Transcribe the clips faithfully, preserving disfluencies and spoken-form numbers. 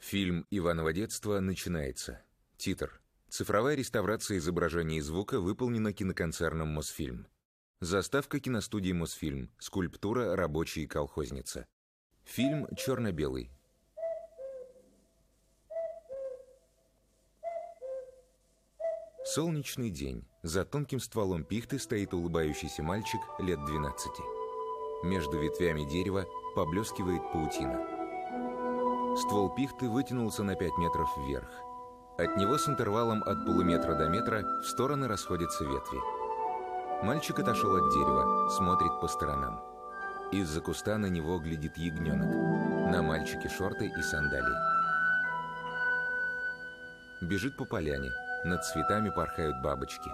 Фильм «Иваново детство» начинается. Титр. Цифровая реставрация изображения и звука выполнена киноконцерном «Мосфильм». Заставка киностудии «Мосфильм». Скульптура «Рабочий и колхозница». Фильм черно-белый. Солнечный день. За тонким стволом пихты стоит улыбающийся мальчик лет двенадцати. Между ветвями дерева поблескивает паутина. Ствол пихты вытянулся на пять метров вверх. От него с интервалом от полуметра до метра в стороны расходятся ветви. Мальчик отошел от дерева, смотрит по сторонам. Из-за куста на него глядит ягненок. На мальчике шорты и сандалии. Бежит по поляне. Над цветами порхают бабочки.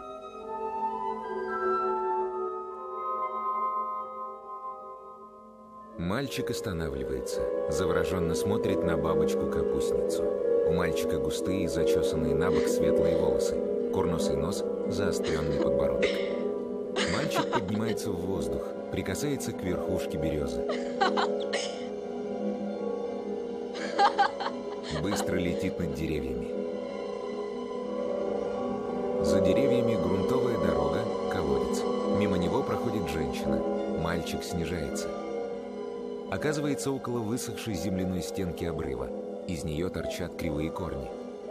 Мальчик останавливается, завороженно смотрит на бабочку-капустницу. У мальчика густые, зачесанные на бок светлые волосы, курносый нос, заостренный подбородок. Мальчик поднимается в воздух, прикасается к верхушке березы. Быстро летит над деревьями. За деревьями грунтовая дорога, колодец. Мимо него проходит женщина. Мальчик снижается. Оказывается около высохшей земляной стенки обрыва. Из нее торчат кривые корни.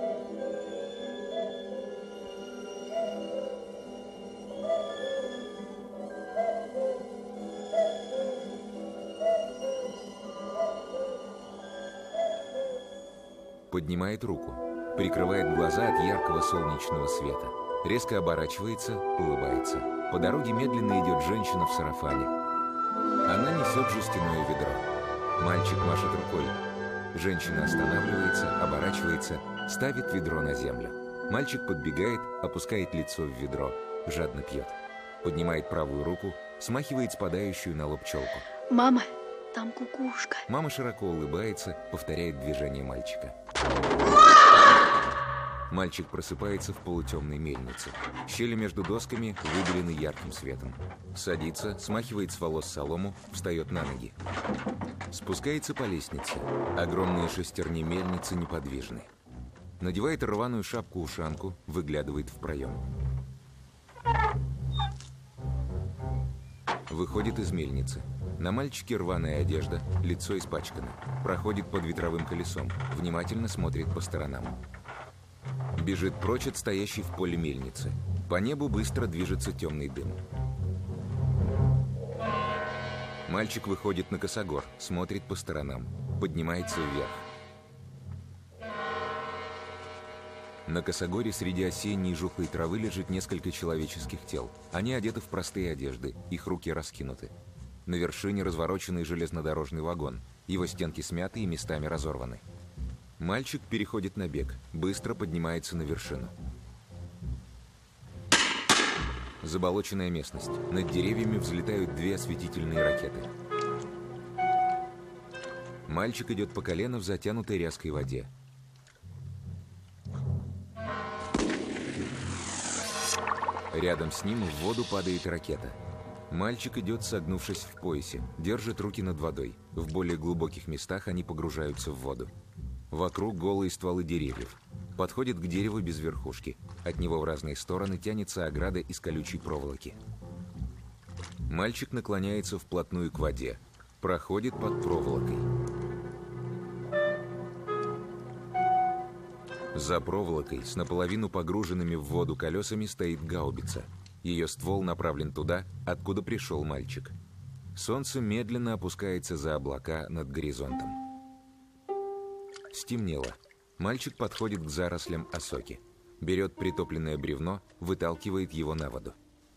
Поднимает руку, прикрывает глаза от яркого солнечного света. Резко оборачивается, улыбается. По дороге медленно идет женщина в сарафане. Она несет жестяное ведро. Мальчик машет рукой. Женщина останавливается, оборачивается, ставит ведро на землю. Мальчик подбегает, опускает лицо в ведро, жадно пьет. Поднимает правую руку, смахивает спадающую на лоб челку. Мама, там кукушка. Мама широко улыбается, повторяет движение мальчика. Мальчик просыпается в полутемной мельнице. Щели между досками выбелены ярким светом. Садится, смахивает с волос солому, встает на ноги. Спускается по лестнице. Огромные шестерни мельницы неподвижны. Надевает рваную шапку-ушанку, выглядывает в проем. Выходит из мельницы. На мальчике рваная одежда, лицо испачкано. Проходит под ветровым колесом, внимательно смотрит по сторонам. Бежит прочь от стоящей в поле мельницы. По небу быстро движется темный дым. Мальчик выходит на косогор, смотрит по сторонам, поднимается вверх. На косогоре среди осенней жухлой травы лежит несколько человеческих тел. Они одеты в простые одежды, их руки раскинуты. На вершине развороченный железнодорожный вагон. Его стенки смяты и местами разорваны. Мальчик переходит на бег, быстро поднимается на вершину. Заболоченная местность. Над деревьями взлетают две осветительные ракеты. Мальчик идет по колено в затянутой ряской воде. Рядом с ним в воду падает ракета. Мальчик идет, согнувшись в поясе, держит руки над водой. В более глубоких местах они погружаются в воду. Вокруг голые стволы деревьев. Подходит к дереву без верхушки. От него в разные стороны тянется ограда из колючей проволоки. Мальчик наклоняется вплотную к воде. Проходит под проволокой. За проволокой с наполовину погруженными в воду колесами стоит гаубица. Ее ствол направлен туда, откуда пришел мальчик. Солнце медленно опускается за облака над горизонтом. Стемнело. Мальчик подходит к зарослям осоки. Берет притопленное бревно, выталкивает его на воду.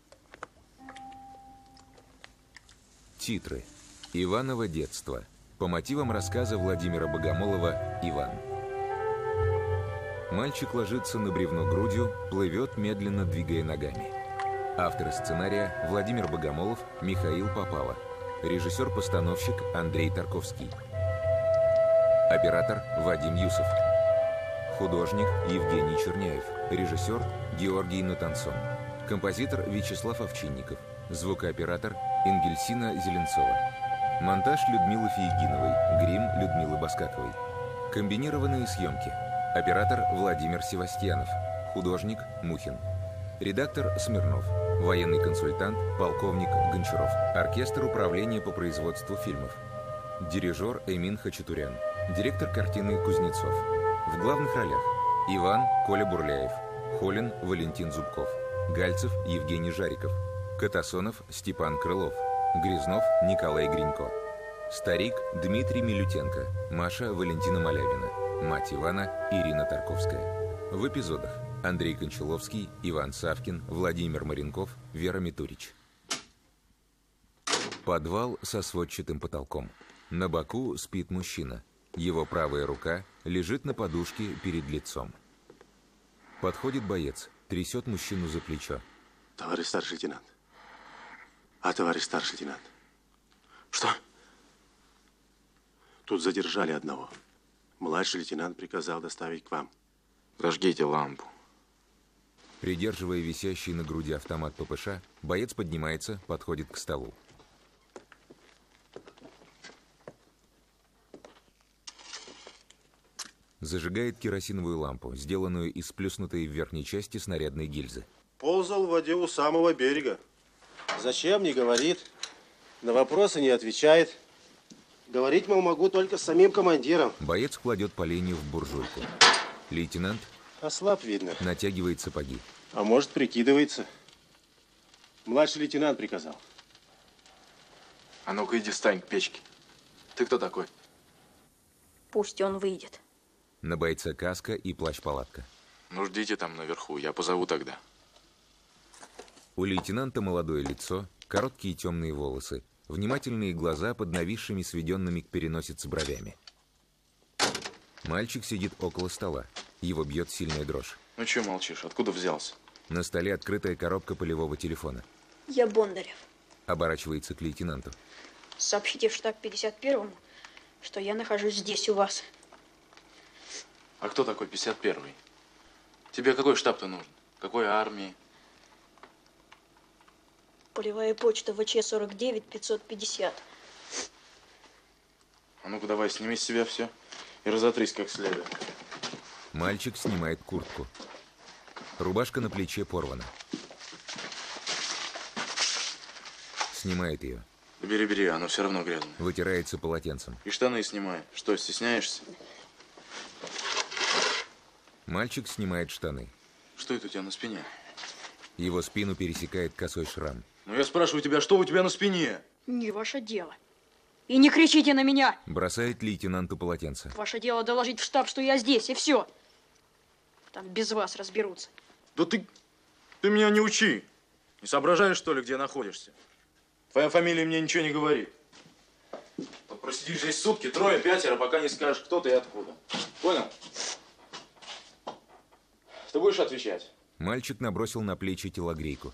Титры. Иваново детство. По мотивам рассказа Владимира Богомолова «Иван». Мальчик ложится на бревно грудью, плывет, медленно двигая ногами. Авторы сценария Владимир Богомолов, Михаил Попава. Режиссер-постановщик Андрей Тарковский. Оператор Вадим Юсов. Художник Евгений Черняев. Режиссер Георгий Натансон. Композитор Вячеслав Овчинников. Звукооператор Энгельсина Зеленцова. Монтаж Людмилы Фейгиновой. Грим Людмилы Баскаковой. Комбинированные съемки. Оператор Владимир Севастьянов. Художник Мухин. Редактор Смирнов. Военный консультант полковник Гончаров. Оркестр управления по производству фильмов. Дирижер Эмин Хачатурян. Директор картины Кузнецов. В главных ролях Иван Коля Бурляев. Холин Валентин Зубков. Гальцев Евгений Жариков. Катасонов Степан Крылов. Грязнов Николай Гринько. Старик Дмитрий Милютенко. Маша Валентина Малявина. Мать Ивана Ирина Тарковская. В эпизодах Андрей Кончаловский, Иван Савкин, Владимир Маренков, Вера Митурич. Подвал со сводчатым потолком. На боку спит мужчина. Его правая рука лежит на подушке перед лицом. Подходит боец, трясет мужчину за плечо. Товарищ старший лейтенант. А, товарищ старший лейтенант. Что? Тут задержали одного. Младший лейтенант приказал доставить к вам. Зажгите лампу. Придерживая висящий на груди автомат ППШ, боец поднимается, подходит к столу. Зажигает керосиновую лампу, сделанную из сплюснутой в верхней части снарядной гильзы. Ползал в воде у самого берега. Зачем, не говорит. На вопросы не отвечает. Говорить, мол, могу только с самим командиром. Боец кладет поленье в буржуйку. Лейтенант ослаб, видно. Натягивает сапоги. А может, прикидывается. Младший лейтенант приказал. А ну-ка иди встань к печке. Ты кто такой? Пусть он выйдет. На бойце каска и плащ-палатка. Ну ждите там наверху, я позову тогда. У лейтенанта молодое лицо, короткие темные волосы, внимательные глаза под нависшими сведенными к переносице бровями. Мальчик сидит около стола. Его бьет сильная дрожь. Ну что молчишь? Откуда взялся? На столе открытая коробка полевого телефона. Я Бондарев. Оборачивается к лейтенанту. Сообщите в штаб пятьдесят первому, что я нахожусь здесь у вас. А кто такой пятьдесят первый? Тебе какой штаб-то нужен? Какой армии? Полевая почта ВЧ сорок девять пятьсот пятьдесят. А ну-ка давай, сними с себя все и разотрись как следует. Мальчик снимает куртку. Рубашка на плече порвана. Снимает ее. Бери, бери, оно все равно грязное. Вытирается полотенцем. И штаны снимай. Что, стесняешься? Мальчик снимает штаны. Что это у тебя на спине? Его спину пересекает косой шрам. Ну я спрашиваю тебя, что у тебя на спине? Не ваше дело. И не кричите на меня. Бросает лейтенанту полотенце. Ваше дело доложить в штаб, что я здесь, и все. Там без вас разберутся. Да ты, ты меня не учи. Не соображаешь, что ли, где находишься? Твоя фамилия мне ничего не говорит. То просидишь здесь сутки, трое, пятеро, пока не скажешь, кто ты и откуда. Понял? Ты будешь отвечать? Мальчик набросил на плечи телогрейку.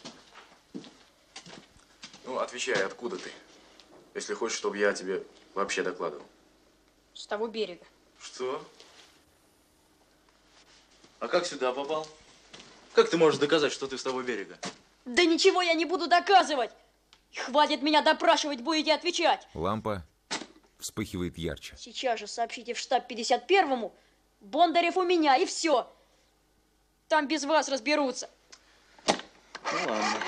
Ну, отвечай, откуда ты? Если хочешь, чтобы я тебе вообще докладывал. С того берега. Что? А как сюда попал? Как ты можешь доказать, что ты с того берега? Да ничего я не буду доказывать. Хватит меня допрашивать, будете отвечать. Лампа вспыхивает ярче. Сейчас же сообщите в штаб пятьдесят первому. Бондарев у меня, и все. Там без вас разберутся. Ну ладно.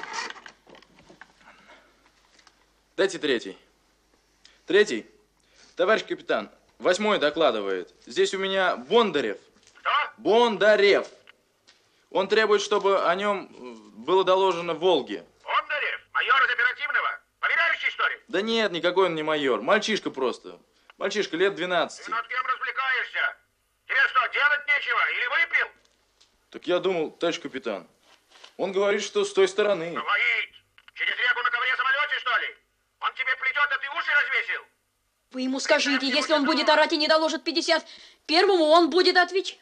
Дайте третий. Третий. Товарищ капитан, восьмой докладывает. Здесь у меня Бондарев. Кто? Бондарев. Он требует, чтобы о нем было доложено в Волге. Бондарев? Майор из оперативного? Поверяющий, что ли? Да нет, никакой он не майор. Мальчишка просто. Мальчишка лет двенадцати. Ты над кем развлекаешься? Тебе что, делать нечего? Или выпил? Так я думал, товарищ капитан, он говорит, что с той стороны. Говорит. Через реку на ковре самолете, что ли? Он тебе плетет, а ты уши развесил? Вы ему скажите, если он будет орать и не доложит пятьдесят первому, он будет отвечать.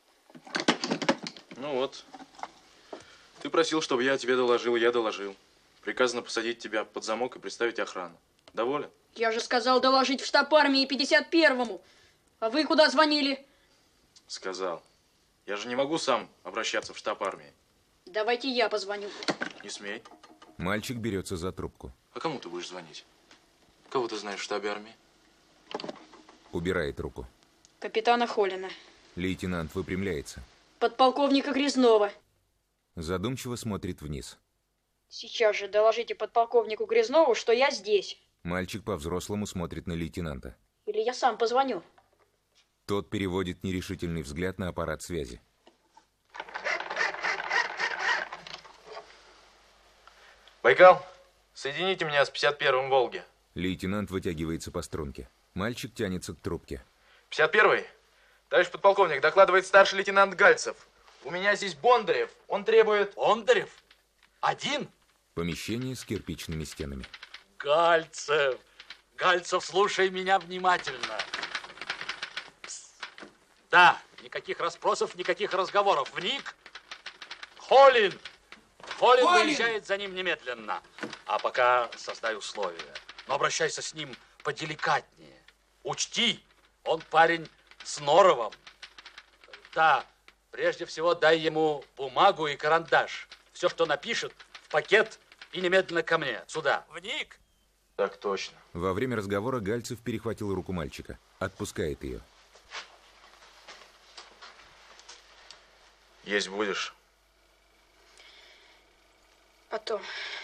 Ну вот. Ты просил, чтобы я тебе доложил, я доложил. Приказано посадить тебя под замок и представить охрану. Доволен? Я же сказал доложить в штаб армии пятьдесят первому. А вы куда звонили? Сказал. Я же не могу сам обращаться в штаб армии. Давайте я позвоню. Не смей. Мальчик берется за трубку. А кому ты будешь звонить? Кого ты знаешь в штабе армии? Убирает руку. Капитана Холина. Лейтенант выпрямляется. Подполковника Грязнова. Задумчиво смотрит вниз. Сейчас же доложите подполковнику Грязнову, что я здесь. Мальчик по-взрослому смотрит на лейтенанта. Или я сам позвоню. Тот переводит нерешительный взгляд на аппарат связи. Байкал, соедините меня с пятьдесят первым Волги. Лейтенант вытягивается по струнке. Мальчик тянется к трубке. пятьдесят первый? Товарищ подполковник, докладывает старший лейтенант Гальцев. У меня здесь Бондарев. Он требует... Бондарев? Один? Помещение с кирпичными стенами. Гальцев. Гальцев, слушай меня внимательно. Пс. Да, никаких расспросов, никаких разговоров. Вник. Холин. Холин выезжает за ним немедленно. А пока создай условия. Но обращайся с ним поделикатнее. Учти, он парень с норовом. Да, прежде всего дай ему бумагу и карандаш. Все, что напишет, в пакет и немедленно ко мне, сюда. Вник. Так точно. Во время разговора Гальцев перехватил руку мальчика. Отпускает ее. Есть будешь? Потом.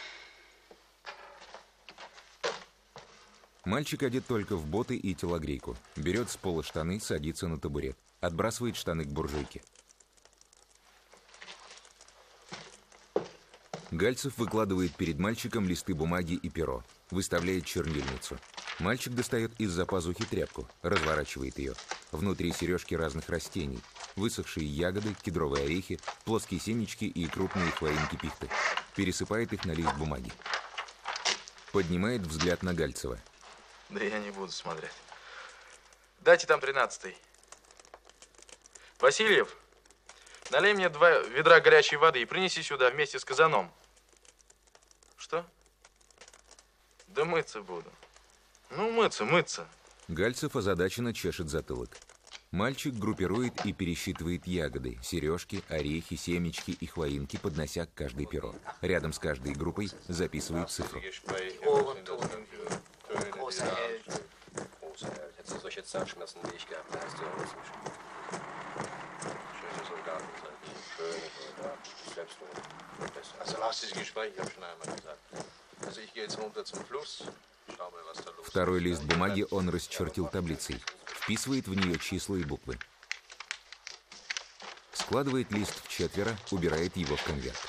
Мальчик одет только в боты и телогрейку. Берет с пола штаны, садится на табурет. Отбрасывает штаны к буржуйке. Гальцев выкладывает перед мальчиком листы бумаги и перо. Выставляет чернильницу. Мальчик достает из-за пазухи тряпку. Разворачивает ее. Внутри сережки разных растений. Высохшие ягоды, кедровые орехи, плоские семечки и крупные хвоинки пихты. Пересыпает их на лист бумаги. Поднимает взгляд на Гальцева. Да я не буду смотреть. Дайте там тринадцатый. Васильев, налей мне два ведра горячей воды и принеси сюда вместе с казаном. Что? Да мыться буду. Ну, мыться, мыться. Гальцев озадаченно чешет затылок. Мальчик группирует и пересчитывает ягоды, сережки, орехи, семечки и хвоинки, поднося к каждой перо. Рядом с каждой группой записывает цифру. Второй лист бумаги он расчертил таблицей. Вписывает в нее числа и буквы. Складывает лист в четверо, убирает его в конверт.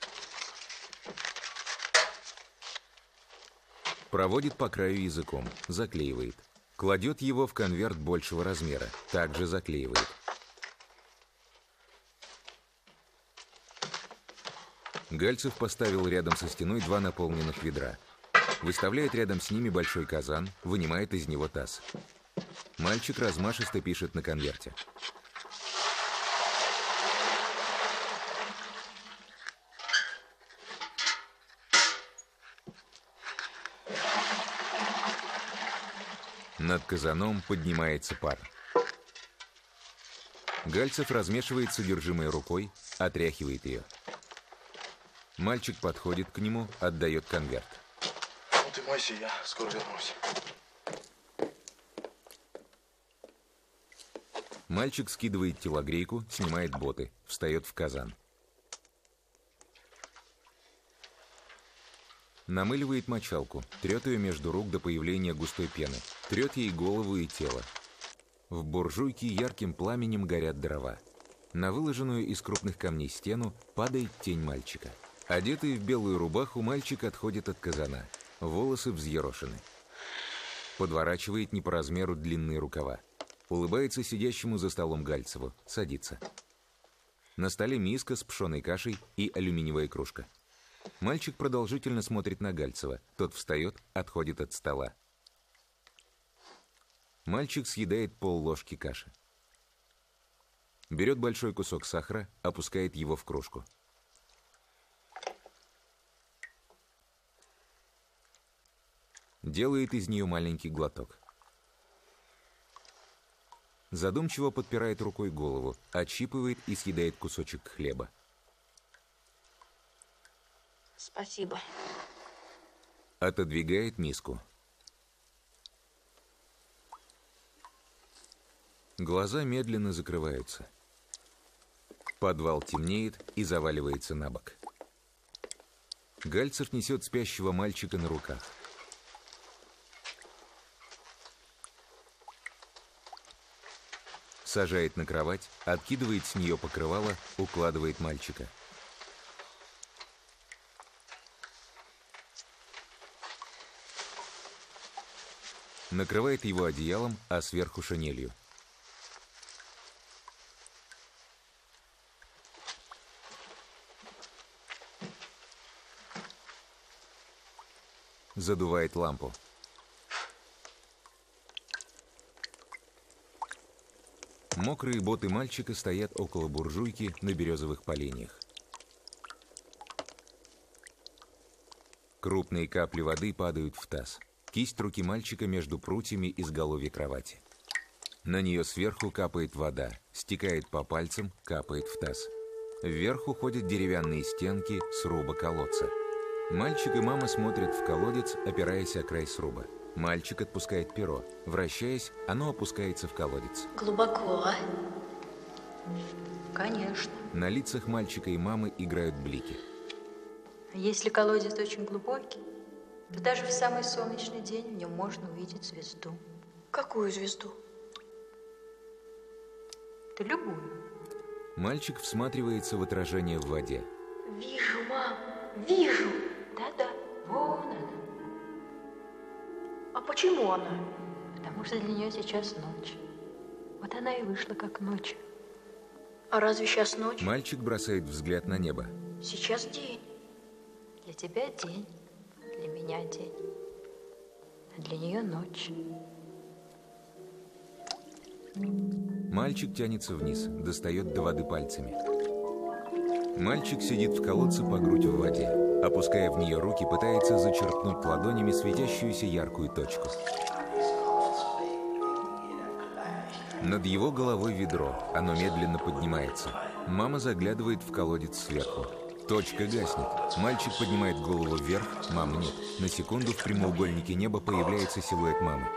Проводит по краю языком, заклеивает. Кладет его в конверт большего размера, также заклеивает. Гальцев поставил рядом со стеной два наполненных ведра. Выставляет рядом с ними большой казан, вынимает из него таз. Мальчик размашисто пишет на конверте. Над казаном поднимается пар. Гальцев размешивает содержимое рукой, отряхивает ее. Мальчик подходит к нему, отдает конверт. Ну ты мойся, я скоро вернусь. Мальчик скидывает телогрейку, снимает боты, встает в казан. Намыливает мочалку, трет ее между рук до появления густой пены, трет ей голову и тело. В буржуйке ярким пламенем горят дрова. На выложенную из крупных камней стену падает тень мальчика. Одетый в белую рубаху, мальчик отходит от казана. Волосы взъерошены. Подворачивает не по размеру длинные рукава. Улыбается сидящему за столом Гальцеву. Садится. На столе миска с пшеной кашей и алюминиевая кружка. Мальчик продолжительно смотрит на Гальцева. Тот встает, отходит от стола. Мальчик съедает пол-ложки каши. Берет большой кусок сахара, опускает его в кружку. Делает из нее маленький глоток. Задумчиво подпирает рукой голову, отщипывает и съедает кусочек хлеба. Спасибо. Отодвигает миску. Глаза медленно закрываются. Подвал темнеет и заваливается на бок. Гальцев несет спящего мальчика на руках. Сажает на кровать, откидывает с нее покрывало, укладывает мальчика. Накрывает его одеялом, а сверху шинелью. Задувает лампу. Мокрые боты мальчика стоят около буржуйки на березовых поленьях. Крупные капли воды падают в таз. Кисть руки мальчика между прутьями изголовья кровати. На нее сверху капает вода, стекает по пальцам, капает в таз. Вверх уходят деревянные стенки сруба колодца. Мальчик и мама смотрят в колодец, опираясь о край сруба. Мальчик отпускает перо. Вращаясь, оно опускается в колодец. Глубоко, а? Конечно. На лицах мальчика и мамы играют блики. Если колодец очень глубокий, то даже в самый солнечный день в нем можно увидеть звезду. Какую звезду? Да любую. Мальчик всматривается в отражение в воде. Вижу, мам, вижу. Да-да, вон она. А почему она? Потому что для нее сейчас ночь. Вот она и вышла как ночь. А разве сейчас ночь? Мальчик бросает взгляд на небо. Сейчас день. Для тебя день, для меня день, а для нее ночь. Мальчик тянется вниз, достает до воды пальцами. Мальчик сидит в колодце по грудь в воде. Опуская в нее руки, пытается зачерпнуть ладонями светящуюся яркую точку. Над его головой ведро. Оно медленно поднимается. Мама заглядывает в колодец сверху. Точка гаснет. Мальчик поднимает голову вверх, мамы нет. На секунду в прямоугольнике неба появляется силуэт мамы.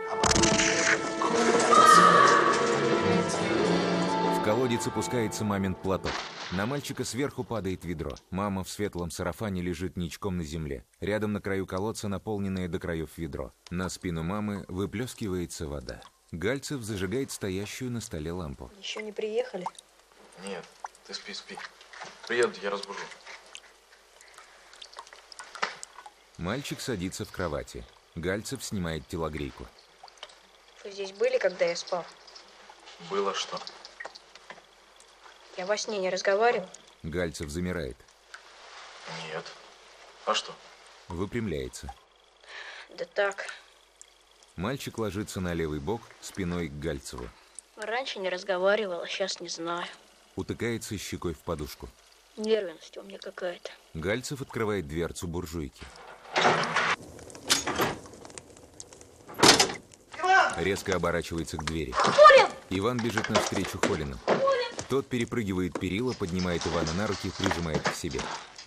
В колодец опускается мамин платок. На мальчика сверху падает ведро. Мама в светлом сарафане лежит ничком на земле. Рядом на краю колодца наполненное до краев ведро. На спину мамы выплескивается вода. Гальцев зажигает стоящую на столе лампу. Еще не приехали? Нет, ты спи, спи. Приедут, я разбужу. Мальчик садится в кровати. Гальцев снимает телогрейку. Вы здесь были, когда я спал? Было что? Я во сне не разговаривал? Гальцев замирает. Нет. А что? Выпрямляется. Да так. Мальчик ложится на левый бок, спиной к Гальцеву. Раньше не разговаривал, а сейчас не знаю. Утыкается щекой в подушку. Нервность у меня какая-то. Гальцев открывает дверцу буржуйки. Резко оборачивается к двери. Холин! Иван бежит навстречу Холину. Холин! Тот перепрыгивает перила, поднимает Ивана на руки, прижимает к себе.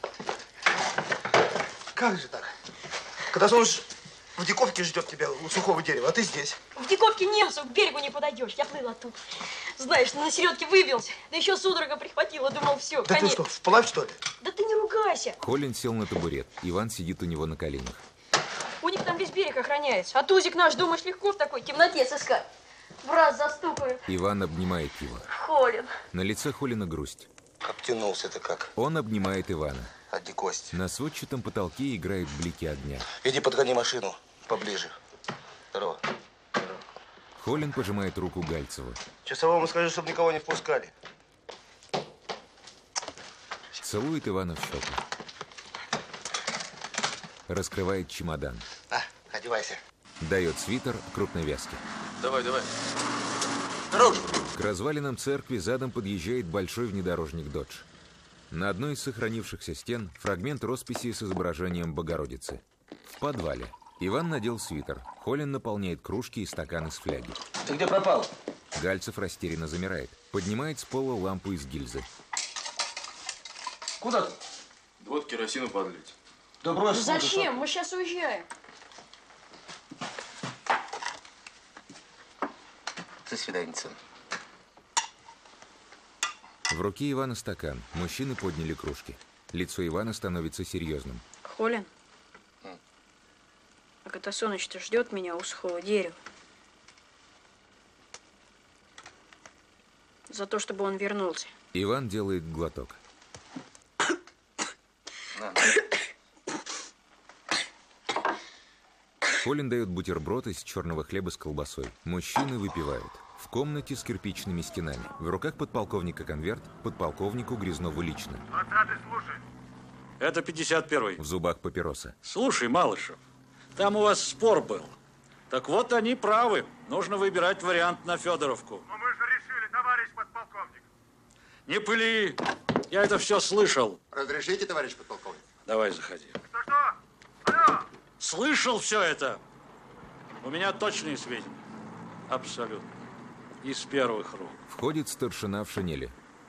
Как же так? Когда солнце в Диковке ждет тебя у сухого дерева, а ты здесь. В Диковке немцев к берегу не подойдешь. Я плыл оттуда. Знаешь, на середке выбился. Да еще судорога прихватила. Думал, все, Да конец. ты что, вплавь, что ли? Да ты не ругайся. Холин сел на табурет. Иван сидит у него на коленях. У них там весь берег охраняется. А тузик наш, думаешь, легко в такой темноте сыскать? В раз застукаю. Иван обнимает его. Холин. На лице Холина грусть. Обтянулся-то как. Он обнимает Ивана. Одни кости. На сводчатом потолке играют блики огня. Иди подгони машину поближе. Здорово. Холин пожимает руку Гальцеву. Часовому скажи, чтобы никого не впускали. Целует Ивана в щеку. Раскрывает чемодан. На, одевайся. Дает свитер крупной вязки. Давай, давай. Дорожу. К развалинам церкви задом подъезжает большой внедорожник «Додж». На одной из сохранившихся стен фрагмент росписи с изображением Богородицы. В подвале. Иван надел свитер. Холин наполняет кружки и стаканы с фляги. Ты где пропал? Гальцев растерянно замирает. Поднимает с пола лампу из гильзы. Куда ты? Вот керосину подлить. Да брось. Ну зачем? Мы сейчас уезжаем. До свидания. В руке Ивана стакан. Мужчины подняли кружки. Лицо Ивана становится серьезным. Холин, а Катасоныч-то ждет меня у сухого дерева. За то, чтобы он вернулся. Иван делает глоток. Холин дает бутерброд из черного хлеба с колбасой. Мужчины выпивают. В комнате с кирпичными стенами. В руках подполковника конверт, подполковнику Грязнову лично. двадцатый, слушай. Это пятьдесят первый. В зубах папироса. Слушай, Малышев, там у вас спор был. Так вот, они правы. Нужно выбирать вариант на Федоровку. Но мы же решили, товарищ подполковник. Не пыли. Я это все слышал. Разрешите, товарищ подполковник? Давай, заходи. Что-что? Алло! Слышал все это. У меня точные сведения. Абсолютно. Из первых рук. Входит старшина в шинели.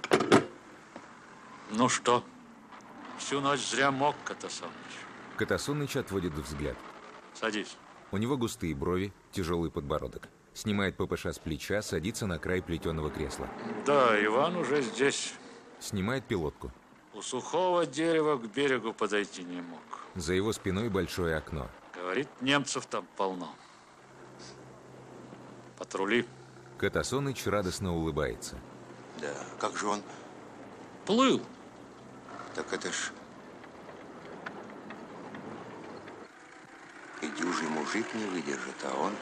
Ну что? Всю ночь зря мог, Катасоныч. Катасоныч отводит взгляд. Садись. У него густые брови, тяжелый подбородок. Снимает ППШ с плеча, садится на край плетеного кресла. Да, Иван уже здесь. Снимает пилотку. У сухого дерева к берегу подойти не мог. За его спиной большое окно. Говорит, немцев там полно. Патрули. Катасоныч радостно улыбается. Да, как же он? Плыл. Так это ж... И дюжий мужик не выдержит, а он...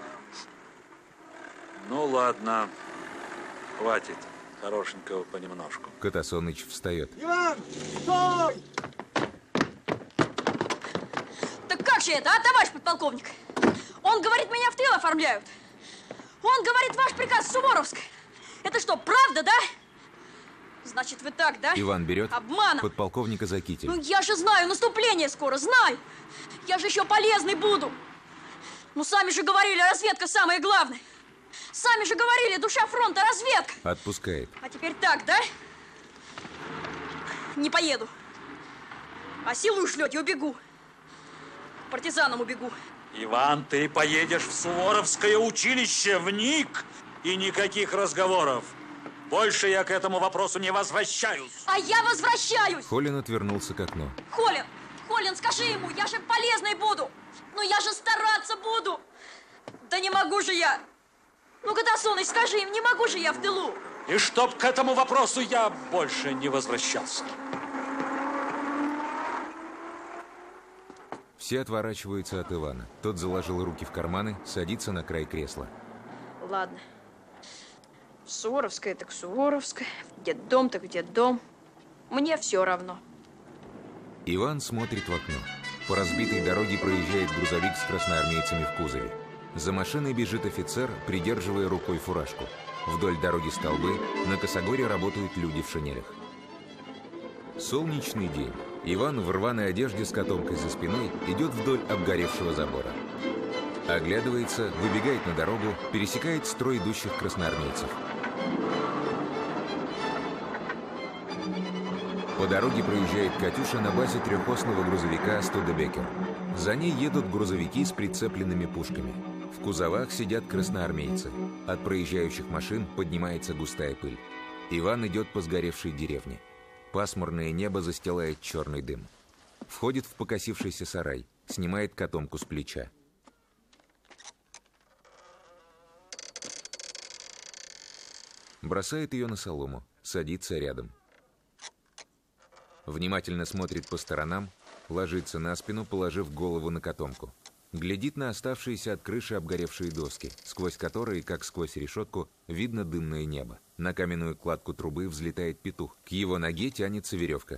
Ну ладно. Хватит. Хорошенького понемножку. Катасоныч встает. Иван, стой! Так как же это, а, товарищ подполковник? Он говорит, меня в тыл оформляют. Он говорит, ваш приказ Суворовск. Это что, правда, да? Значит, вы так, да? Иван берет Обманом. подполковника за китель. Ну, я же знаю, наступление скоро, знаю. Я же еще полезный буду. Ну, сами же говорили, разведка самое главное. Сами же говорили, душа фронта, разведка. Отпускает. А теперь так, да? Не поеду. А силу ушлете, убегу. К партизанам убегу. Иван, ты поедешь в Суворовское училище, в НИК, и никаких разговоров. Больше я к этому вопросу не возвращаюсь. А я возвращаюсь. Холин отвернулся к окну. Холин, Холин, скажи ему, я же полезной буду. Ну, я же стараться буду. Да не могу же я. Ну, Катасоныч, скажи им, не могу же я в тылу. И чтоб к этому вопросу я больше не возвращался. Все отворачиваются от Ивана. Тот заложил руки в карманы, садится на край кресла. Ладно. Суворовская так Суворовская, детдом так детдом. Мне все равно. Иван смотрит в окно. По разбитой дороге проезжает грузовик с красноармейцами в кузове. За машиной бежит офицер, придерживая рукой фуражку. Вдоль дороги столбы, на косогоре работают люди в шинелях. Солнечный день. Иван в рваной одежде с котомкой за спиной идет вдоль обгоревшего забора. Оглядывается, выбегает на дорогу, пересекает строй идущих красноармейцев. По дороге проезжает «Катюша» на базе трехосного грузовика «Студебекер». За ней едут грузовики с прицепленными пушками. В кузовах сидят красноармейцы. От проезжающих машин поднимается густая пыль. Иван идет по сгоревшей деревне. Пасмурное небо застилает черный дым. Входит в покосившийся сарай, снимает котомку с плеча. Бросает ее на солому, садится рядом. Внимательно смотрит по сторонам, ложится на спину, положив голову на котомку. Глядит на оставшиеся от крыши обгоревшие доски, сквозь которые, как сквозь решетку, видно дымное небо. На каменную кладку трубы взлетает петух. К его ноге тянется веревка.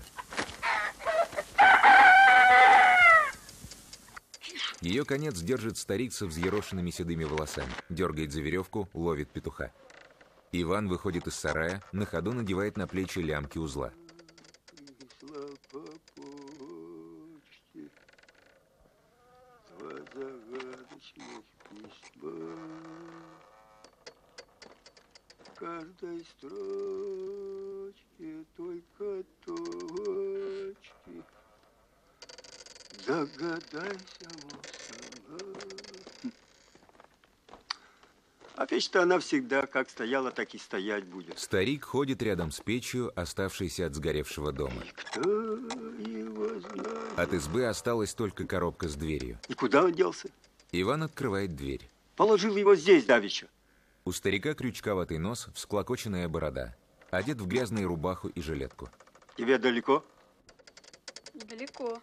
Ее конец держит старик со взъерошенными седыми волосами. Дергает за веревку, ловит петуха. Иван выходит из сарая, на ходу надевает на плечи лямки узла. Каждой строчке только точки. Догадайся, мой сынок. А печь-то она всегда как стояла, так и стоять будет. Старик ходит рядом с печью, оставшейся от сгоревшего дома. Кто его знает? От избы осталась только коробка с дверью. И куда он делся? Иван открывает дверь. Положил его здесь давеча. У старика крючковатый нос, всклокоченная борода. Одет в грязную рубаху и жилетку. Тебе далеко? Далеко.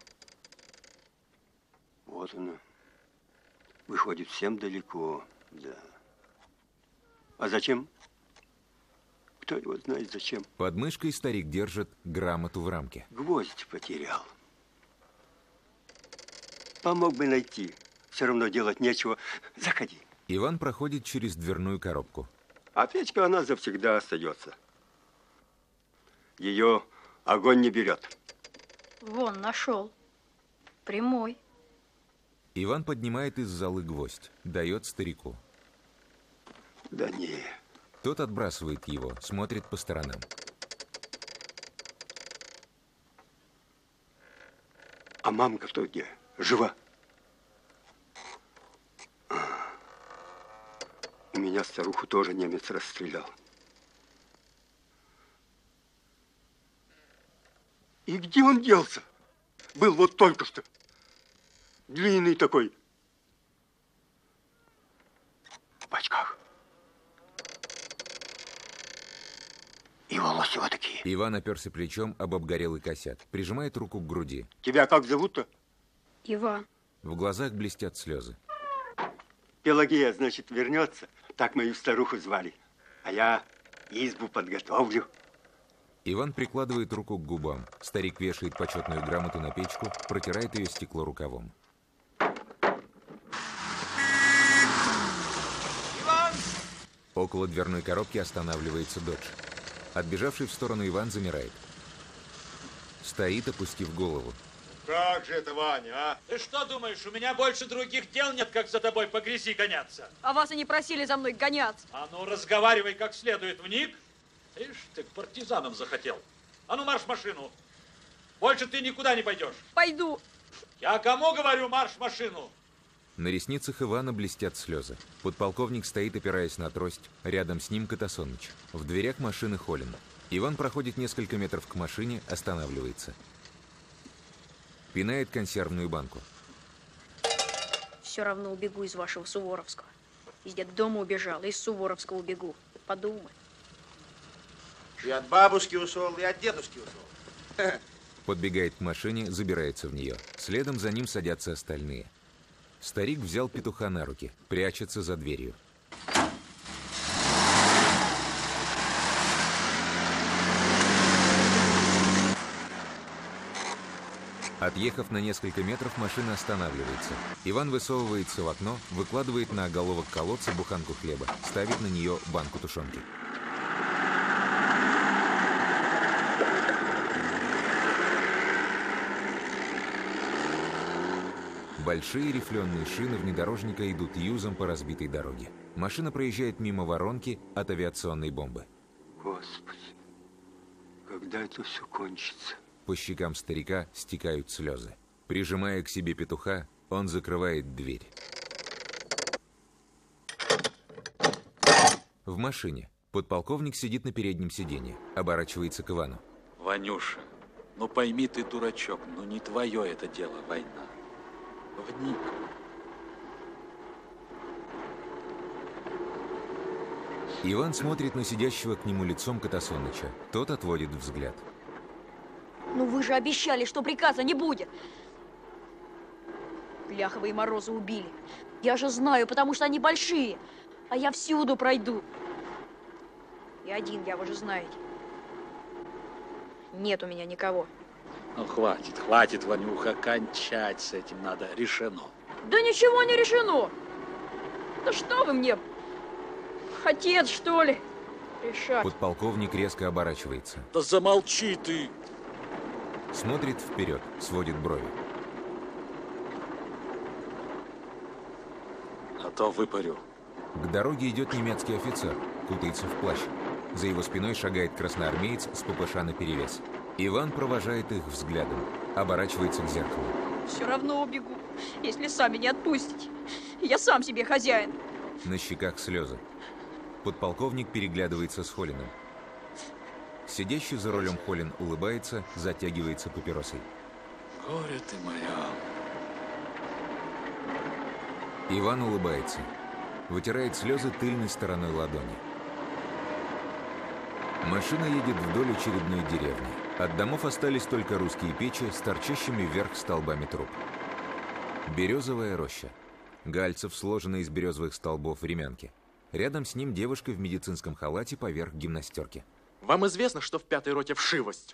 Вот оно. Выходит, всем далеко, да. А зачем? Кто его знает зачем? Под мышкой старик держит грамоту в рамке. Гвоздь потерял. Помог бы найти. Все равно делать нечего. Заходи. Иван проходит через дверную коробку. А печка, она завсегда остается. Ее огонь не берет. Вон, нашел. Прямой. Иван поднимает из золы гвоздь, дает старику. Да не. Тот отбрасывает его, смотрит по сторонам. А мамка-то где? Жива? У меня старуху тоже немец расстрелял. И где он делся? Был вот только что. Длинный такой. В очках. И волосы вот такие. Иван оперся плечом об обгорелый косяк, прижимает руку к груди. Тебя как зовут-то? Иван. В глазах блестят слезы. Пелагея, значит, вернется. Так мою старуху звали. А я избу подготовлю. Иван прикладывает руку к губам. Старик вешает почетную грамоту на печку, протирает ее стекло рукавом. Иван! Около дверной коробки останавливается додж. Отбежавший в сторону Иван замирает. Стоит, опустив голову. Как же это, Ваня, а? Ты что думаешь, у меня больше других дел нет, как за тобой по грязи гоняться? А вас и не просили за мной гоняться. А ну, разговаривай как следует, вник. Ишь, ты к партизанам захотел. А ну, марш в машину. Больше ты никуда не пойдешь. Пойду. Я кому говорю, марш в машину? На ресницах Ивана блестят слезы. Подполковник стоит, опираясь на трость. Рядом с ним Катасоныч. В дверях машины Холин. Иван проходит несколько метров к машине, останавливается. Пинает консервную банку. Все равно убегу из вашего Суворовского. Из детдома убежал, из Суворовского убегу. Подумай. И от бабушки ушел, и от дедушки ушел. Подбегает к машине, забирается в нее. Следом за ним садятся остальные. Старик взял петуха на руки, прячется за дверью. Отъехав на несколько метров, машина останавливается. Иван высовывается в окно, выкладывает на оголовок колодца буханку хлеба, ставит на нее банку тушенки. Большие рифленые шины внедорожника идут юзом по разбитой дороге. Машина проезжает мимо воронки от авиационной бомбы. Господи, когда это все кончится? По щекам старика стекают слезы. Прижимая к себе петуха, он закрывает дверь. В машине. Подполковник сидит на переднем сиденье, оборачивается к Ивану. Ванюша, ну пойми ты, дурачок, ну не твое это дело, война. Вник. Иван смотрит на сидящего к нему лицом Катасоныча. Тот отводит взгляд. Ну вы же обещали, что приказа не будет. Ляховые морозы убили. Я же знаю, потому что они большие. А я всюду пройду. И один, я, вы же знаете. Нет у меня никого. Ну хватит, хватит, Ванюха, кончать с этим надо, решено. Да ничего не решено. Да что вы мне, отец, что ли, решать? Подполковник резко оборачивается. Да замолчи ты. Смотрит вперед, сводит брови. А то выпарю. К дороге идет немецкий офицер, кутается в плащ. За его спиной шагает красноармеец с ППШ наперевес. Иван провожает их взглядом, оборачивается к зеркалу. Все равно убегу, если сами не отпустите. Я сам себе хозяин. На щеках слезы. Подполковник переглядывается с Холлином. Сидящий за рулем Холлин улыбается, затягивается папиросой. Горе ты моя. Иван улыбается. Вытирает слезы тыльной стороной ладони. Машина едет вдоль очередной деревни. От домов остались только русские печи с торчащими вверх столбами труб. Березовая роща. Гальцев, сложенный из березовых столбов времянки. Рядом с ним девушка в медицинском халате поверх гимнастерки. Вам известно, что в пятой роте вшивость?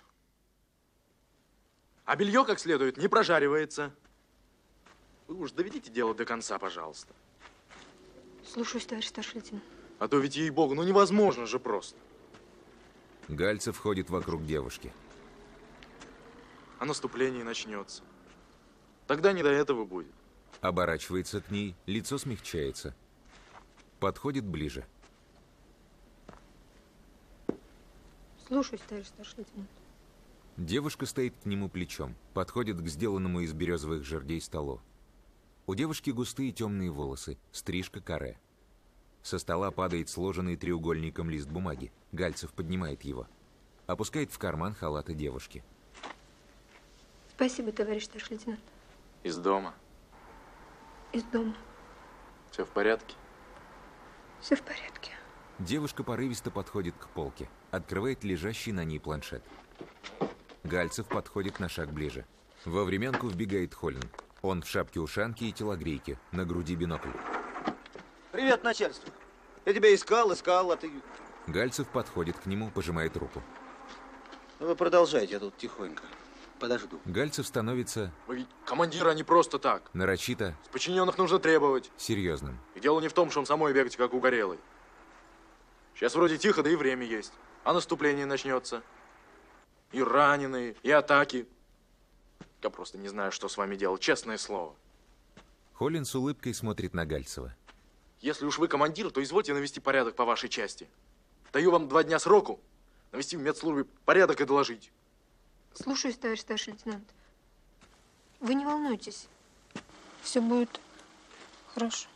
А белье как следует не прожаривается. Вы уж доведите дело до конца, пожалуйста. Слушаюсь, товарищ старший лейтенант. А то ведь, ей-богу, ну невозможно же просто. Гальцев ходит вокруг девушки. А наступление начнется. Тогда не до этого будет. Оборачивается к ней, лицо смягчается. Подходит ближе. Слушаюсь, товарищ старший лейтенант. Девушка стоит к нему плечом, подходит к сделанному из березовых жердей столу. У девушки густые темные волосы, стрижка каре. Со стола падает сложенный треугольником лист бумаги. Гальцев поднимает его. Опускает в карман халата девушки. Спасибо, товарищ старший лейтенант. Из дома? Из дома. Все в порядке? Все в порядке. Девушка порывисто подходит к полке, открывает лежащий на ней планшет. Гальцев подходит на шаг ближе. Во времянку вбегает Холлин. Он в шапке-ушанке и телогрейке, на груди бинокль. Привет, начальство. Я тебя искал, искал, а ты... Гальцев подходит к нему, пожимает руку. Ну, вы продолжайте, я тут тихонько. Подожду. Гальцев становится... Вы ведь командира не просто так. Нарочито. С подчиненных нужно требовать. Серьезным. И дело не в том, что он самой бегать, как угорелый. Сейчас вроде тихо, да и время есть. А наступление начнется. И раненые, и атаки. Я просто не знаю, что с вами делать, честное слово. Холлин с улыбкой смотрит на Гальцева. Если уж вы командир, то извольте навести порядок по вашей части. Даю вам два дня сроку навести в медслужбе порядок и доложить. Слушаюсь, товарищ старший лейтенант. Вы не волнуйтесь. Все будет хорошо.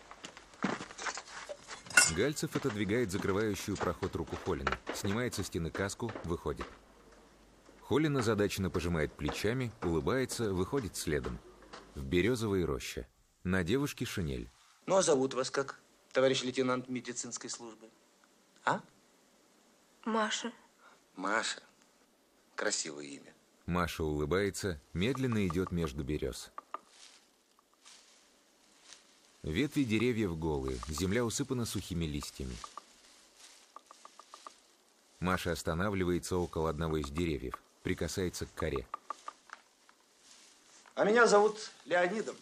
Гальцев отодвигает закрывающую проход руку Холлина, снимает со стены каску, выходит. Холлин озадаченно пожимает плечами, улыбается, выходит следом. В березовой роще. На девушке шинель. Ну, а зовут вас как, товарищ лейтенант медицинской службы? А? Маша. Маша. Красивое имя. Маша улыбается, медленно идет между берез. Ветви деревьев голые, земля усыпана сухими листьями. Маша останавливается около одного из деревьев, прикасается к коре. А меня зовут Леонидом.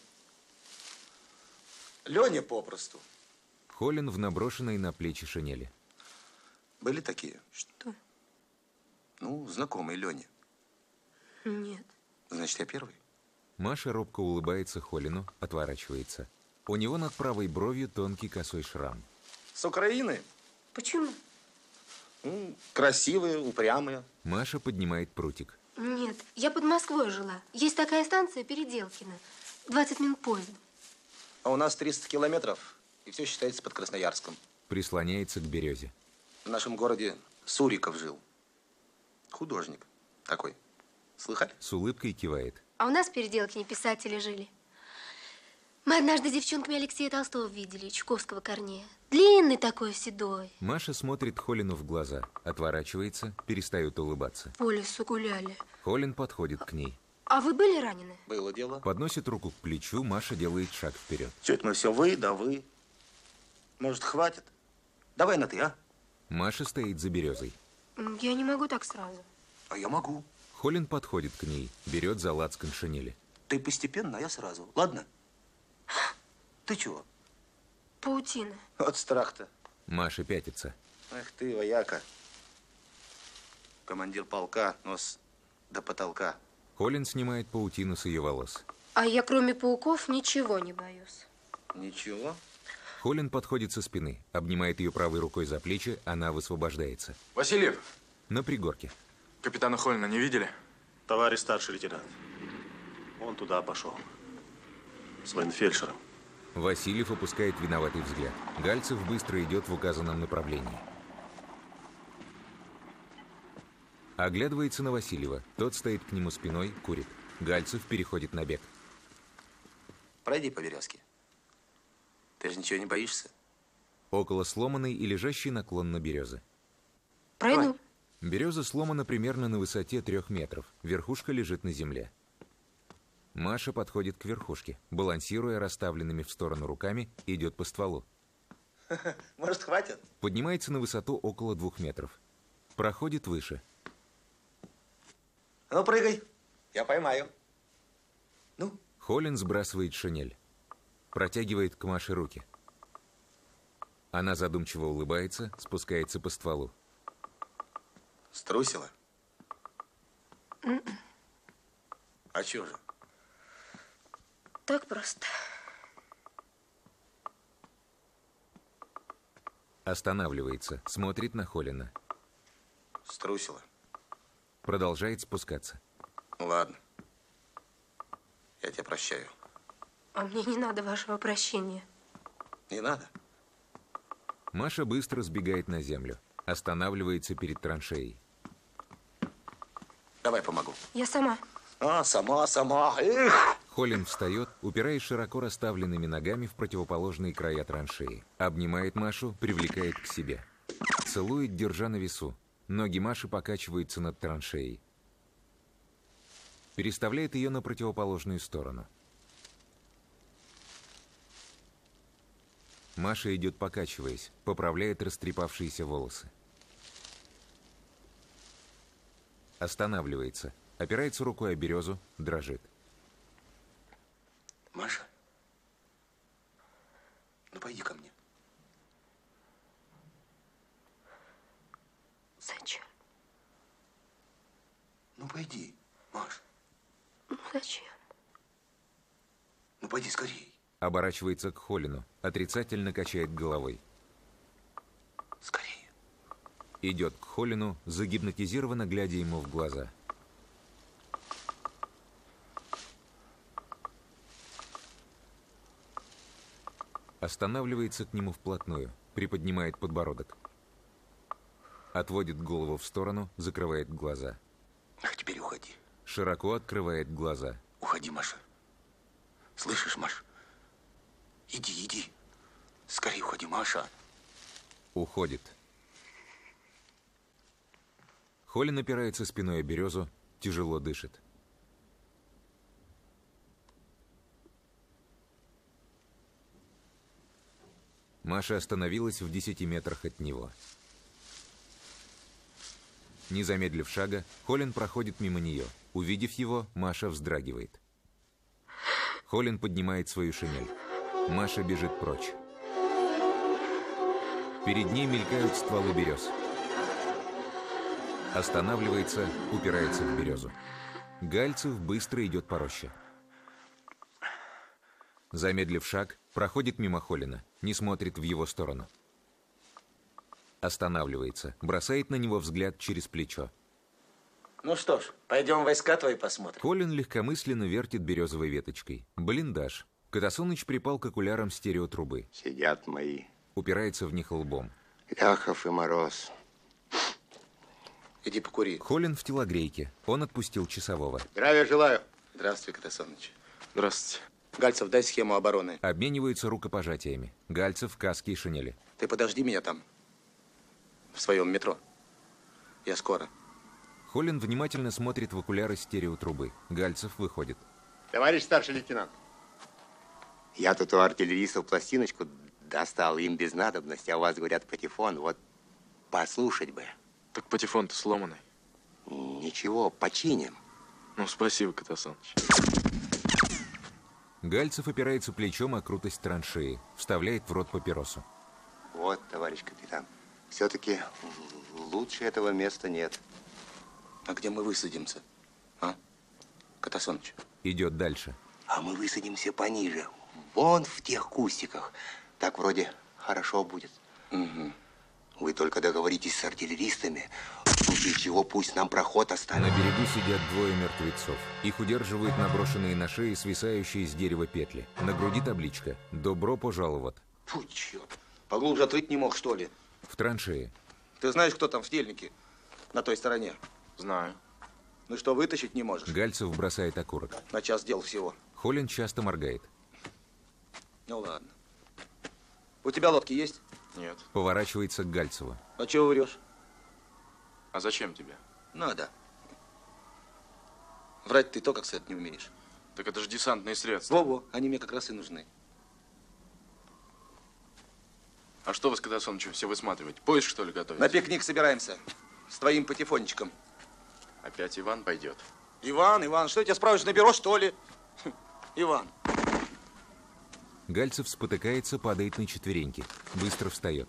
Леня попросту. Холлин в наброшенной на плечи шинели. Были такие? Что? Ну, знакомые Лене. Нет. Значит, я первый? Маша робко улыбается Холлину, отворачивается. У него над правой бровью тонкий косой шрам. С Украины? Почему? Ну, красивые, упрямые. Маша поднимает прутик. Нет, я под Москвой жила. Есть такая станция Переделкино. двадцать минут поездом. А у нас триста километров, и все считается под Красноярском. Прислоняется к березе. В нашем городе Суриков жил. Художник такой. Слыхали? С улыбкой кивает. А у нас в Переделкине писатели жили. Мы однажды с девчонками Алексея Толстого видели, Чуковского Корнея. Длинный такой, седой. Маша смотрит Холлину в глаза, отворачивается, перестает улыбаться. По лесу гуляли. Холлин подходит к ней. А вы были ранены? Было дело. Подносит руку к плечу, Маша делает шаг вперед. Что это мы все вы, да вы? Может, хватит? Давай на ты, а? Маша стоит за березой. Я не могу так сразу. А я могу. Холлин подходит к ней, берет за лацкан шинели. Ты постепенно, а я сразу. Ладно? Ты чего? Паутина. От страх-то. Маша пятится. Эх ты, вояка. Командир полка, нос до потолка. Холлин снимает паутину с ее волос. А я, кроме пауков, ничего не боюсь. Ничего? Холлин подходит со спины, обнимает ее правой рукой за плечи, она высвобождается. Васильев! На пригорке. Капитана Холлина не видели? Товарищ старший лейтенант. Он туда пошел. С военфельдшером. Васильев опускает виноватый взгляд. Гальцев быстро идет в указанном направлении. Оглядывается на Васильева. Тот стоит к нему спиной, курит. Гальцев переходит на бег. Пройди по березке. Ты же ничего не боишься? Около сломанной и лежащей наклонно березы. Пройду. Береза сломана примерно на высоте трех метров. Верхушка лежит на земле. Маша подходит к верхушке, балансируя расставленными в сторону руками, идет по стволу. Может, хватит? Поднимается на высоту около двух метров. Проходит выше. Ну, прыгай. Я поймаю. Ну? Холлин сбрасывает шинель. Протягивает к Маше руки. Она задумчиво улыбается, спускается по стволу. Струсила? А чё же? Так просто. Останавливается, смотрит на Холлина. Струсила. Продолжает спускаться. Ладно. Я тебя прощаю. А мне не надо вашего прощения. Не надо? Маша быстро сбегает на землю. Останавливается перед траншеей. Давай помогу. Я сама. А, сама, сама. Эх! Холлин встает, упираясь широко расставленными ногами в противоположные края траншеи. Обнимает Машу, привлекает к себе. Целует, держа на весу. Ноги Маши покачиваются над траншеей. Переставляет ее на противоположную сторону. Маша идет, покачиваясь, поправляет растрепавшиеся волосы. Останавливается, опирается рукой о березу, дрожит. Маша, ну пойди ко мне. Зачем? Ну пойди, Маш. Ну зачем? Ну пойди скорей. Оборачивается к Холлину, отрицательно качает головой. Скорее. Идет к Холлину, загипнотизированно глядя ему в глаза. Останавливается к нему вплотную, приподнимает подбородок. Отводит голову в сторону, закрывает глаза. А теперь уходи. Широко открывает глаза. Уходи, Маша. Слышишь, Маш? Иди, иди. Скорее уходи, Маша. Уходит. Холлин опирается спиной о березу, тяжело дышит. Маша остановилась в десяти метрах от него. Не замедлив шага, Холлин проходит мимо нее. Увидев его, Маша вздрагивает. Холлин поднимает свою шинель. Маша бежит прочь. Перед ней мелькают стволы берез. Останавливается, упирается в березу. Гальцев быстро идет по роще. Замедлив шаг, проходит мимо Холлина, не смотрит в его сторону. Останавливается, бросает на него взгляд через плечо. Ну что ж, пойдем войска твои посмотрим. Холлин легкомысленно вертит березовой веточкой. Блиндаж. Катасоныч припал к окулярам стереотрубы. Сидят мои. Упирается в них лбом. Ляхов и Мороз. Иди покури. Холлин в телогрейке. Он отпустил часового. Здравия желаю. Здравствуй, Катасоныч. Здравствуйте. Гальцев, дай схему обороны. Обмениваются рукопожатиями. Гальцев в каске и шинели. Ты подожди меня там, в своем метро. Я скоро. Холлин внимательно смотрит в окуляры стереотрубы. Гальцев выходит. Товарищ старший лейтенант. Я тут у артиллеристов пластиночку достал, им без надобности, а у вас, говорят, патефон. Вот послушать бы. Так патефон-то сломанный. Ничего, починим. Ну, спасибо, Катасоныч. Гальцев опирается плечом о крутость траншеи. Вставляет в рот папиросу. Вот, товарищ капитан. Все-таки лучше этого места нет. А где мы высадимся? А? Катасоныч. Идет дальше. А мы высадимся пониже. Вон в тех кустиках. Так вроде хорошо будет. Угу. Вы только договоритесь с артиллеристами. В случае его, пусть нам проход оставит. На берегу сидят двое мертвецов. Их удерживают наброшенные на шеи свисающие с дерева петли. На груди табличка «Добро пожаловать». Фу, черт. Поглубже отрыть не мог, что ли? В траншее. Ты знаешь, кто там в стельнике? На той стороне? Знаю. Ну что, вытащить не можешь? Гальцев бросает окурок. На час дел всего. Холин часто моргает. Ну ладно. У тебя лодки есть? Нет. Поворачивается к Гальцеву. А чего врешь? А зачем тебе? Надо. Врать ты то, как сказать, не умеешь. Так это же десантные средства. Во-во, они мне как раз и нужны. А что вы с Катасонычем все высматриваете? Поезд, что ли, готовите? На пикник собираемся. С твоим патефончиком. Опять Иван пойдет. Иван, Иван, что я тебя справишь на бюро, что ли? Иван. Гальцев спотыкается, падает на четвереньки. Быстро встает.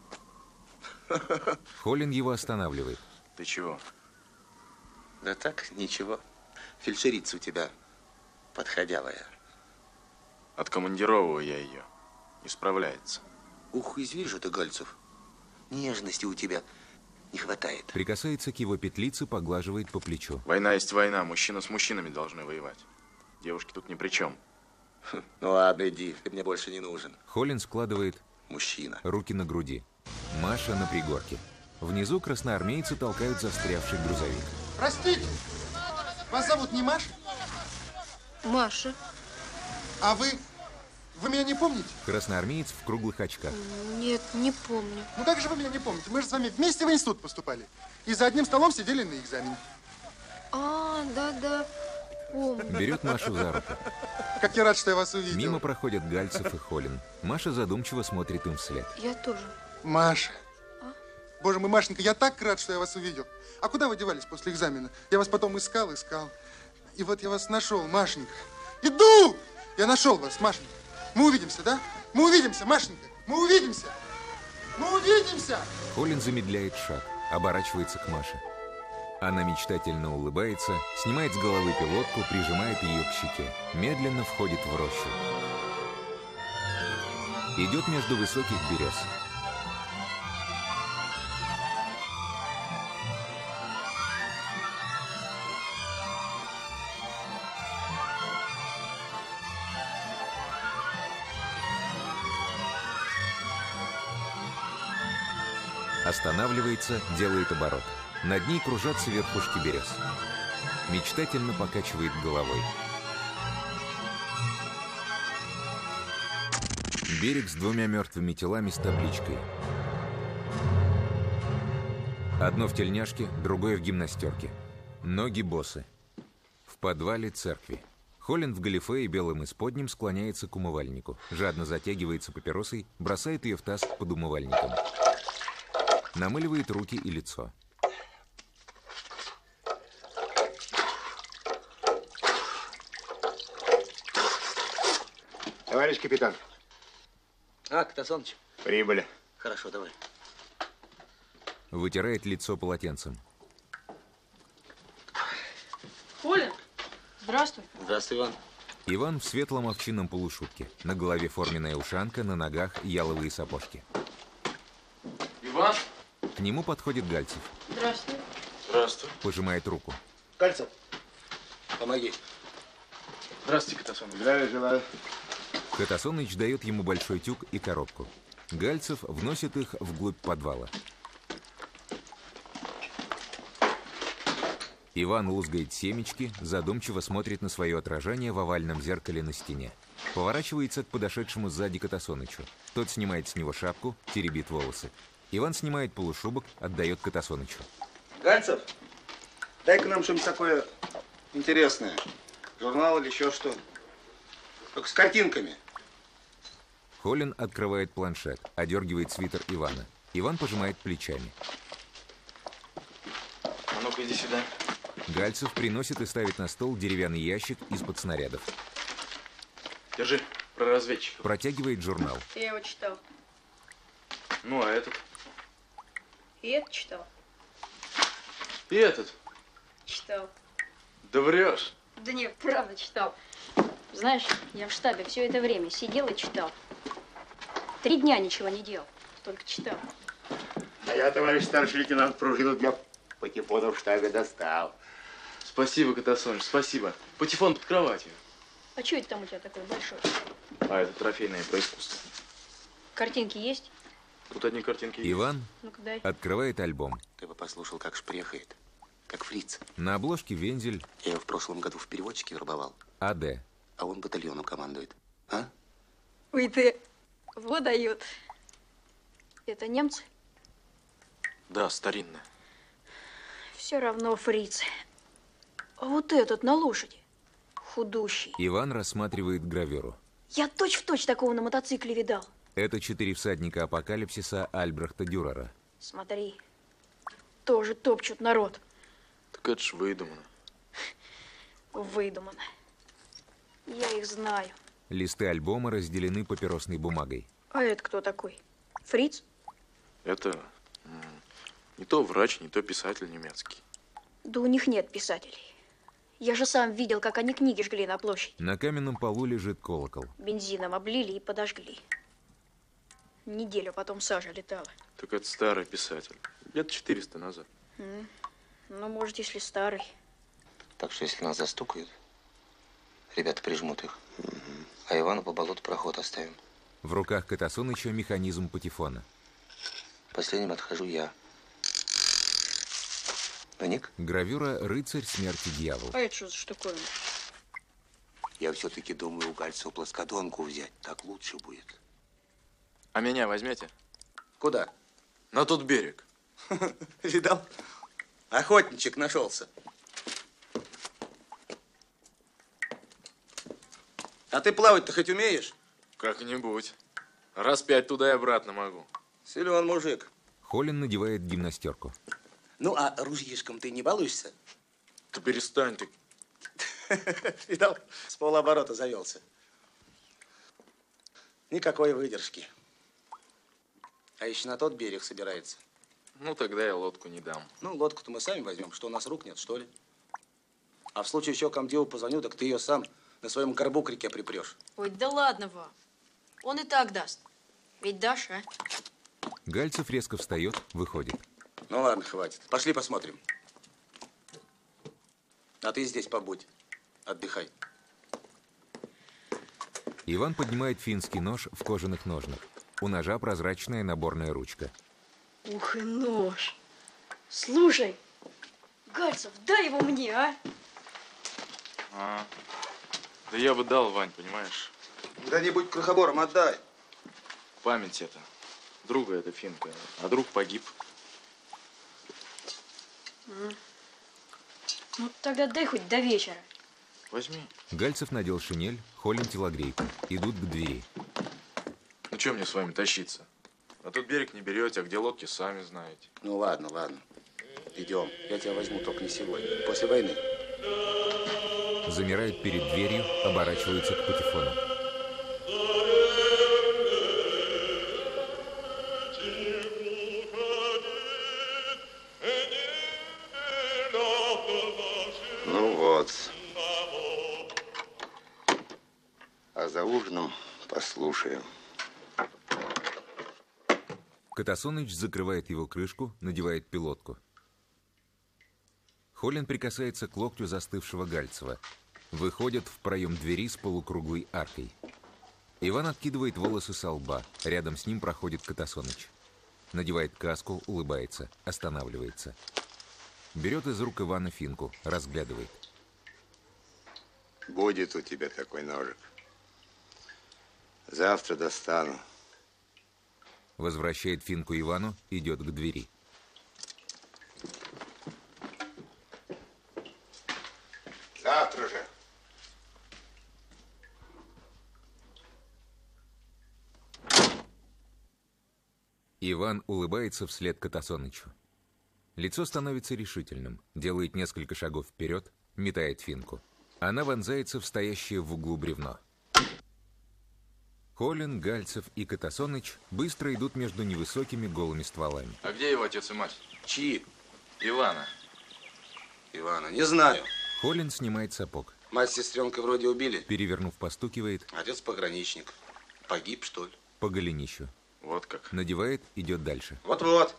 Холин его останавливает. Ты чего? Да так, ничего. Фельдшерица у тебя подходявая. Откомандировываю я ее. Не справляется. Ух, извини же ты, Гальцев. Нежности у тебя не хватает. Прикасается к его петлице, поглаживает по плечу. Война есть война. Мужчина с мужчинами должны воевать. Девушки тут ни при чем. Ну ладно, иди. Ты мне больше не нужен. Холин складывает Мужчина. руки на груди. Маша на пригорке. Внизу красноармейцы толкают застрявший грузовик. Простите, вас зовут не Маша? Маша. А вы... Вы меня не помните? Красноармеец в круглых очках. Нет, не помню. Ну как же вы меня не помните? Мы же с вами вместе в институт поступали. И за одним столом сидели на экзамене. А, да-да, помню. Берет Машу за руку. Как я рад, что я вас увидел. Мимо проходят Гальцев и Холин. Маша задумчиво смотрит им вслед. Я тоже. Маша. А? Боже мой, Машенька, я так рад, что я вас увидел. А куда вы девались после экзамена? Я вас потом искал, искал. И вот я вас нашел, Машенька. Иду! Я нашел вас, Машенька. Мы увидимся, да? Мы увидимся, Машенька. Мы увидимся. Мы увидимся. Холин замедляет шаг, оборачивается к Маше. Она мечтательно улыбается, снимает с головы пилотку, прижимает ее к щеке. Медленно входит в рощу. Идет между высоких берез. Останавливается, делает оборот. Над ней кружатся верхушки берез. Мечтательно покачивает головой. Берег с двумя мертвыми телами с табличкой. Одно в тельняшке, другое в гимнастерке. Ноги босы. В подвале церкви. Холин в галифе и белым исподнем склоняется к умывальнику. Жадно затягивается папиросой, бросает ее в таз под умывальником. Намыливает руки и лицо. Товарищ капитан. А, Катасоныч. Прибыли. Хорошо, давай. Вытирает лицо полотенцем. Холин, здравствуй. Здравствуй, Иван. Иван в светлом овчинном полушубке. На голове форменная ушанка, на ногах яловые сапожки. Иван? К нему подходит Гальцев. Здравствуй. Здравствуй. Пожимает руку. Гальцев, помоги. Здравствуйте, Катасоныч. Здравия желаю. Катасоныч дает ему большой тюк и коробку. Гальцев вносит их вглубь подвала. Иван лузгает семечки, задумчиво смотрит на свое отражение в овальном зеркале на стене. Поворачивается к подошедшему сзади Катасонычу. Тот снимает с него шапку, теребит волосы. Иван снимает полушубок, отдает Катасонычу. Гальцев, дай-ка нам что-нибудь такое интересное. Журнал или еще что. Только с картинками. Холин открывает планшет, одергивает свитер Ивана. Иван пожимает плечами. А ну-ка, иди сюда. Гальцев приносит и ставит на стол деревянный ящик из-под снарядов. Держи, про разведчиков. Протягивает журнал. Я его читал. Ну, а этот? И это читал. И этот? Читал. Да врешь. Да нет, правда читал. Знаешь, я в штабе все это время сидел и читал. Три дня ничего не делал, только читал. А я, товарищ старший лейтенант, пружину для Патефонов штага достал. Спасибо, Катасоныч, спасибо. Патефон под кроватью. А что это там у тебя такой большой? А, это трофейное по искусству. Картинки есть? Тут одни картинки есть. Иван Ну-ка, дай. открывает альбом. Ты бы послушал, как шпрехает. Как фриц. На обложке вензель Я его в прошлом году в переводчике вербовал. А Д. А он батальоном командует. А? Ой, ты выдают. Это немцы? Да, старинная. Все равно фрицы. А вот этот на лошади. Худущий. Иван рассматривает гравюру. Я точь-в-точь такого на мотоцикле видал. Это четыре всадника апокалипсиса Альбрехта Дюрера. Смотри. Тоже топчут народ. Так это ж выдумано. Выдумано. Я их знаю. Листы альбома разделены папиросной бумагой. А это кто такой? Фриц? Это м, не то врач, не то писатель немецкий. Да у них нет писателей. Я же сам видел, как они книги жгли на площади. На каменном полу лежит колокол. Бензином облили и подожгли. Неделю потом сажа летала. Так это старый писатель. Лет четыреста назад. М, Ну, может, если старый. Так что, если нас застукают, ребята прижмут их. А Ивану по болоту проход оставим. В руках Катасоныча механизм патефона. Последним отхожу я. Ну, Ник? Гравюра «Рыцарь смерти дьявол». А это что за штуковина? Я все-таки думаю у Гальцева плоскодонку взять. Так лучше будет. А меня возьмете? Куда? На тот берег. Видал? Охотничек нашелся. А ты плавать-то хоть умеешь? Как-нибудь. Раз пять туда и обратно могу. Силен мужик. Холин надевает гимнастерку. Ну, а ружьишком ты не балуешься? Да перестань ты. Видал? С полуоборота завелся. Никакой выдержки. А еще на тот берег собирается. Ну, тогда я лодку не дам. Ну, лодку-то мы сами возьмем. Что, у нас рук нет, что ли? А в случае еще комдиву позвоню, так ты ее сам на своем горбу к реке припрешь. Ой, да ладно вам. Он и так даст. Ведь дашь, а? Гальцев резко встает, выходит. Ну ладно, хватит. Пошли посмотрим. А ты здесь побудь. Отдыхай. Иван поднимает финский нож в кожаных ножнах. У ножа прозрачная наборная ручка. Ух и нож. Слушай, Гальцев, дай его мне, а? А, да я бы дал, Вань, понимаешь? Да не будь крохобором, отдай. Память это. Друга это финка, а друг погиб. М. Ну, тогда дай хоть до вечера. Возьми. Гальцев надел шинель, Холин телогрейку. Идут к двери. Ну, что мне с вами тащиться? А тут берег не берете, а где лодки, сами знаете. Ну ладно, ладно. Идем. Я тебя возьму, только не сегодня. После войны. Замирает перед дверью, оборачивается к патефону. Ну вот. А за ужином послушаем. Катасоныч закрывает его крышку, надевает пилотку. Холин прикасается к локтю застывшего Гальцева. Выходят в проем двери с полукруглой аркой. Иван откидывает волосы со лба. Рядом с ним проходит Катасоныч. Надевает каску, улыбается, останавливается. Берет из рук Ивана финку, разглядывает. Будет у тебя такой ножик. Завтра достану. Возвращает финку Ивану, идет к двери. Завтра же. Иван улыбается вслед Катасонычу. Лицо становится решительным, делает несколько шагов вперед, метает финку. Она вонзается в стоящее в углу бревно. Холин, Гальцев и Катасоныч быстро идут между невысокими голыми стволами. А где его отец и мать? Чьи? Ивана. Ивана, не знаю. Холин снимает сапог. Мать с сестренкой вроде убили. Перевернув, постукивает. Отец пограничник. Погиб, что ли? По голенищу. Вот как. Надевает, идет дальше. Вот-вот.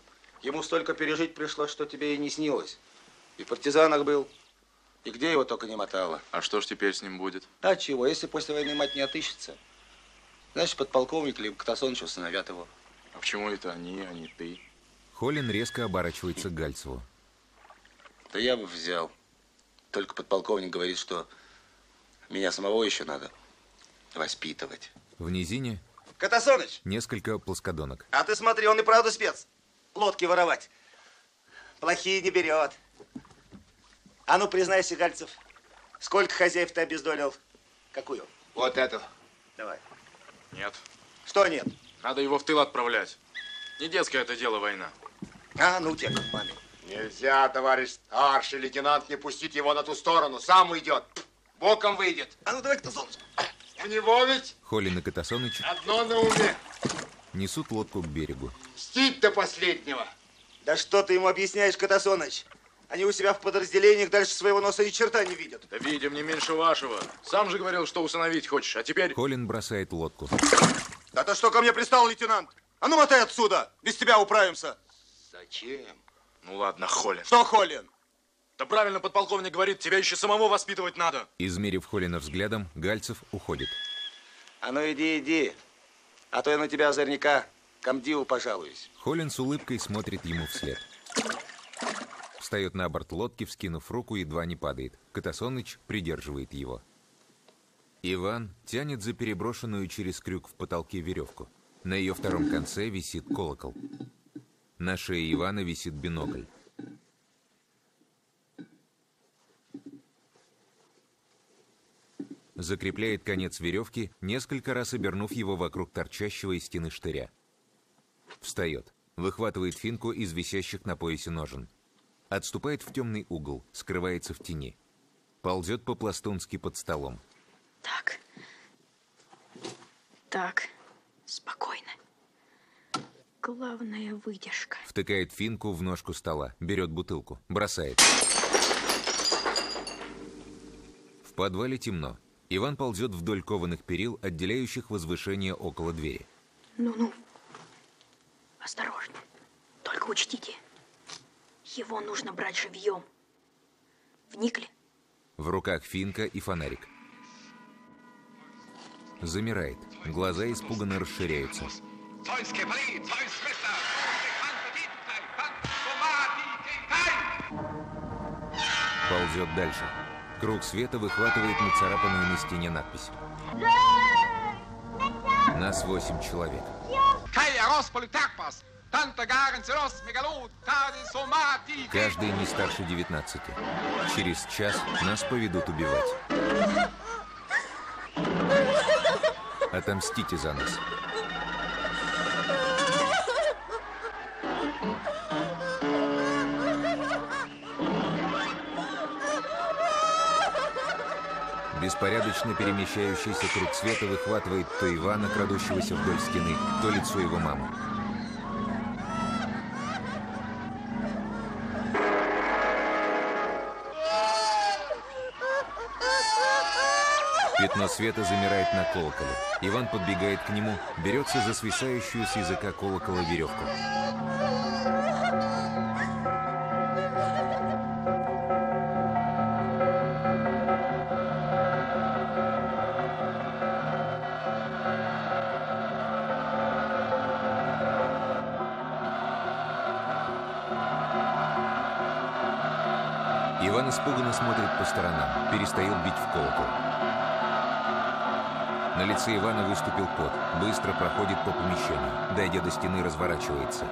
Ему столько пережить пришлось, что тебе и не снилось. И в партизанах был, и где его только не мотало. А что ж теперь с ним будет? А чего, если после войны мать не отыщется, значит, подполковник либо Катасоныч усыновят его. А почему это они, а не ты? Холин резко оборачивается к Гальцеву. Да я бы взял. Только подполковник говорит, что меня самого еще надо воспитывать. В низине Катасоныч! Несколько плоскодонок. А ты смотри, он и правда спец. Лодки воровать. Плохие не берет. А ну, признайся, Гальцев, сколько хозяев ты обездолил? Какую? Вот эту. Давай. Нет. Что нет? Надо его в тыл отправлять. Не детское это дело война. А, ну тебе, как маме. Нельзя, товарищ старший лейтенант, не пустить его на ту сторону. Сам уйдет. Боком выйдет. А ну давай, Катасоныч. У него ведь Холин и Катасоныч одно на уме. несут лодку к берегу. Мстить до последнего. Да что ты ему объясняешь, Катасоныч? Они у себя в подразделениях дальше своего носа ни черта не видят. Да видим, не меньше вашего. Сам же говорил, что усыновить хочешь, а теперь... Холин бросает лодку. Да ты что ко мне пристал, лейтенант? А ну мотай отсюда, без тебя управимся. Зачем? Ну ладно, Холин. Что Холин? Да правильно подполковник говорит, тебя еще самого воспитывать надо. Измерив Холина взглядом, Гальцев уходит. А ну иди, иди. А то я на тебя озорняка комдиву пожалуюсь. Холин с улыбкой смотрит ему вслед. Встает на борт лодки, вскинув руку, едва не падает. Катасоныч придерживает его. Иван тянет за переброшенную через крюк в потолке веревку. На ее втором конце висит колокол. На шее Ивана висит бинокль. Закрепляет конец веревки, несколько раз обернув его вокруг торчащего из стены штыря. Встает, выхватывает финку из висящих на поясе ножен. Отступает в темный угол, скрывается в тени. Ползет по-пластунски под столом. Так. Так. Спокойно. Главное — выдержка. Втыкает финку в ножку стола, берет бутылку, бросает. В подвале темно. Иван ползет вдоль кованых перил, отделяющих возвышение около двери. Ну-ну. Осторожно. Только учтите. Его нужно брать живьем. Вникли? В руках финка и фонарик. Замирает. Глаза испуганно расширяются. Ползет дальше. Круг света выхватывает нацарапанную на стене надпись. Нас восемь человек. Каждый не старше девятнадцати. Через час нас поведут убивать. Отомстите за нас. Беспорядочно перемещающийся круг света выхватывает то Ивана, крадущегося вдоль стены, то лицо его мамы. Пятно света замирает на колоколе. Иван подбегает к нему, берется за свисающую с языка колокола веревку. Иван испуганно смотрит по сторонам, перестает бить в колокол. На лице Ивана выступил пот, быстро проходит по помещению, дойдя до стены, разворачивается.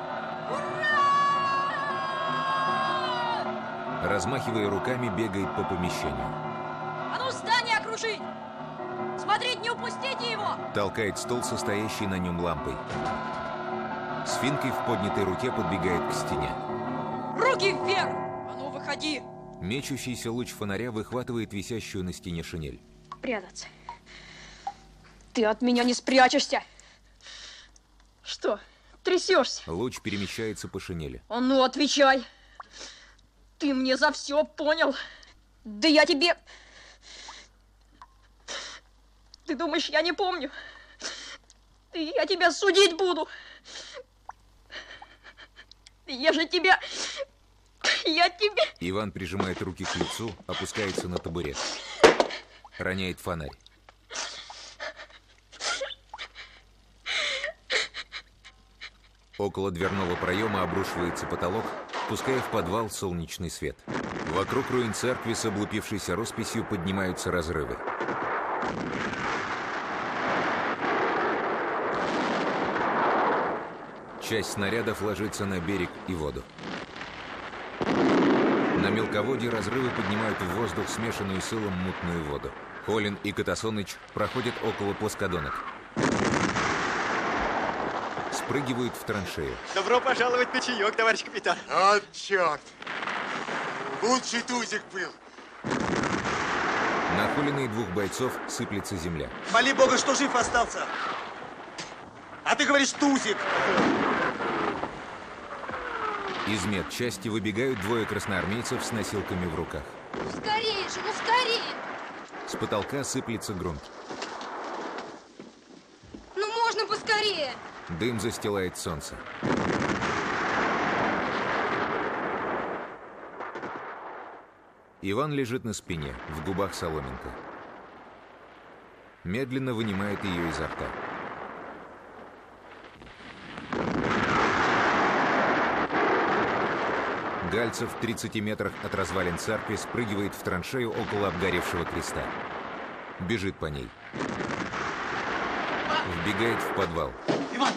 Размахивая руками, бегает по помещению. А ну, здание окружить! Смотреть, не упустите его! Толкает стол, состоящий на нем лампой. С финкой в поднятой руке подбегает к стене. Руки вверх! А ну, выходи! Мечущийся луч фонаря выхватывает висящую на стене шинель. Прятаться. Ты от меня не спрячешься. Что, трясешься? Луч перемещается по шинели. А ну, отвечай. Ты мне за все понял. Да я тебе... Ты думаешь, я не помню? Я тебя судить буду. Я же тебя... Я тебя... Иван прижимает руки к лицу, опускается на табурет. Роняет фонарь. Около дверного проема обрушивается потолок, пуская в подвал солнечный свет. Вокруг руин церкви с облупившейся росписью поднимаются разрывы. Часть снарядов ложится на берег и воду. На мелководье разрывы поднимают в воздух смешанную с илом мутную воду. Холин и Катасоныч проходят около плоскодонок. Спрыгивают в траншею. Добро пожаловать на чаек, товарищ капитан. Вот черт! Лучший тузик был. На Холина и двух бойцов сыплется земля. Моли Бога, что жив остался. А ты говоришь, тузик. Из медчасти выбегают двое красноармейцев с носилками в руках. Скорее же, ну скорее! С потолка сыплется грунт. Ну можно поскорее! Дым застилает солнце. Иван лежит на спине, в губах соломинка. Медленно вынимает ее изо рта. Гальцев в тридцати метрах от развалин церкви спрыгивает в траншею около обгоревшего креста. Бежит по ней. Вбегает в подвал. Иван!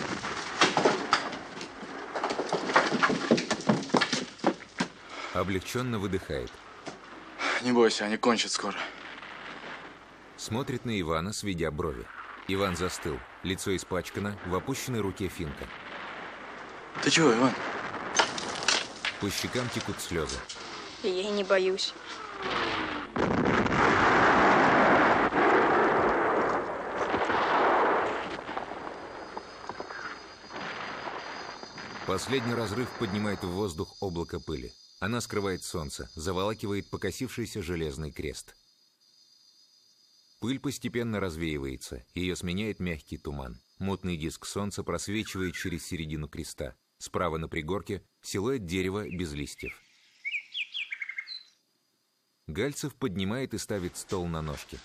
Облегченно выдыхает. Не бойся, они кончат скоро. Смотрит на Ивана, сведя брови. Иван застыл, лицо испачкано, в опущенной руке финка. Ты чего, Иван? По щекам текут слезы. Я и не боюсь. Последний разрыв поднимает в воздух облако пыли. Она скрывает солнце, заволакивает покосившийся железный крест. Пыль постепенно развеивается, ее сменяет мягкий туман. Мутный диск солнца просвечивает через середину креста. Справа на пригорке силуэт дерева без листьев. Гальцев поднимает и ставит стол на ножки.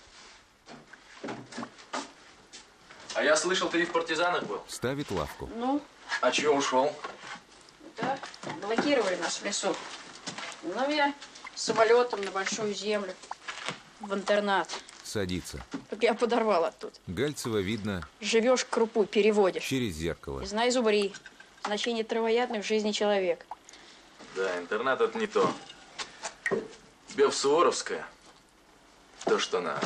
А я слышал, ты и в партизанах был. Ставит лавку. Ну? А чего ушел? Да, блокировали нас в лесу. Ну, я самолетом на большую землю. В интернат. Садится. Так я подорвал оттуда. Гальцева видно... Живешь, крупу переводишь. Через зеркало. И знай, зубри. Значение травоядных в жизни человека. Да, интернат это не то. Тебе в Суворовское то, что надо.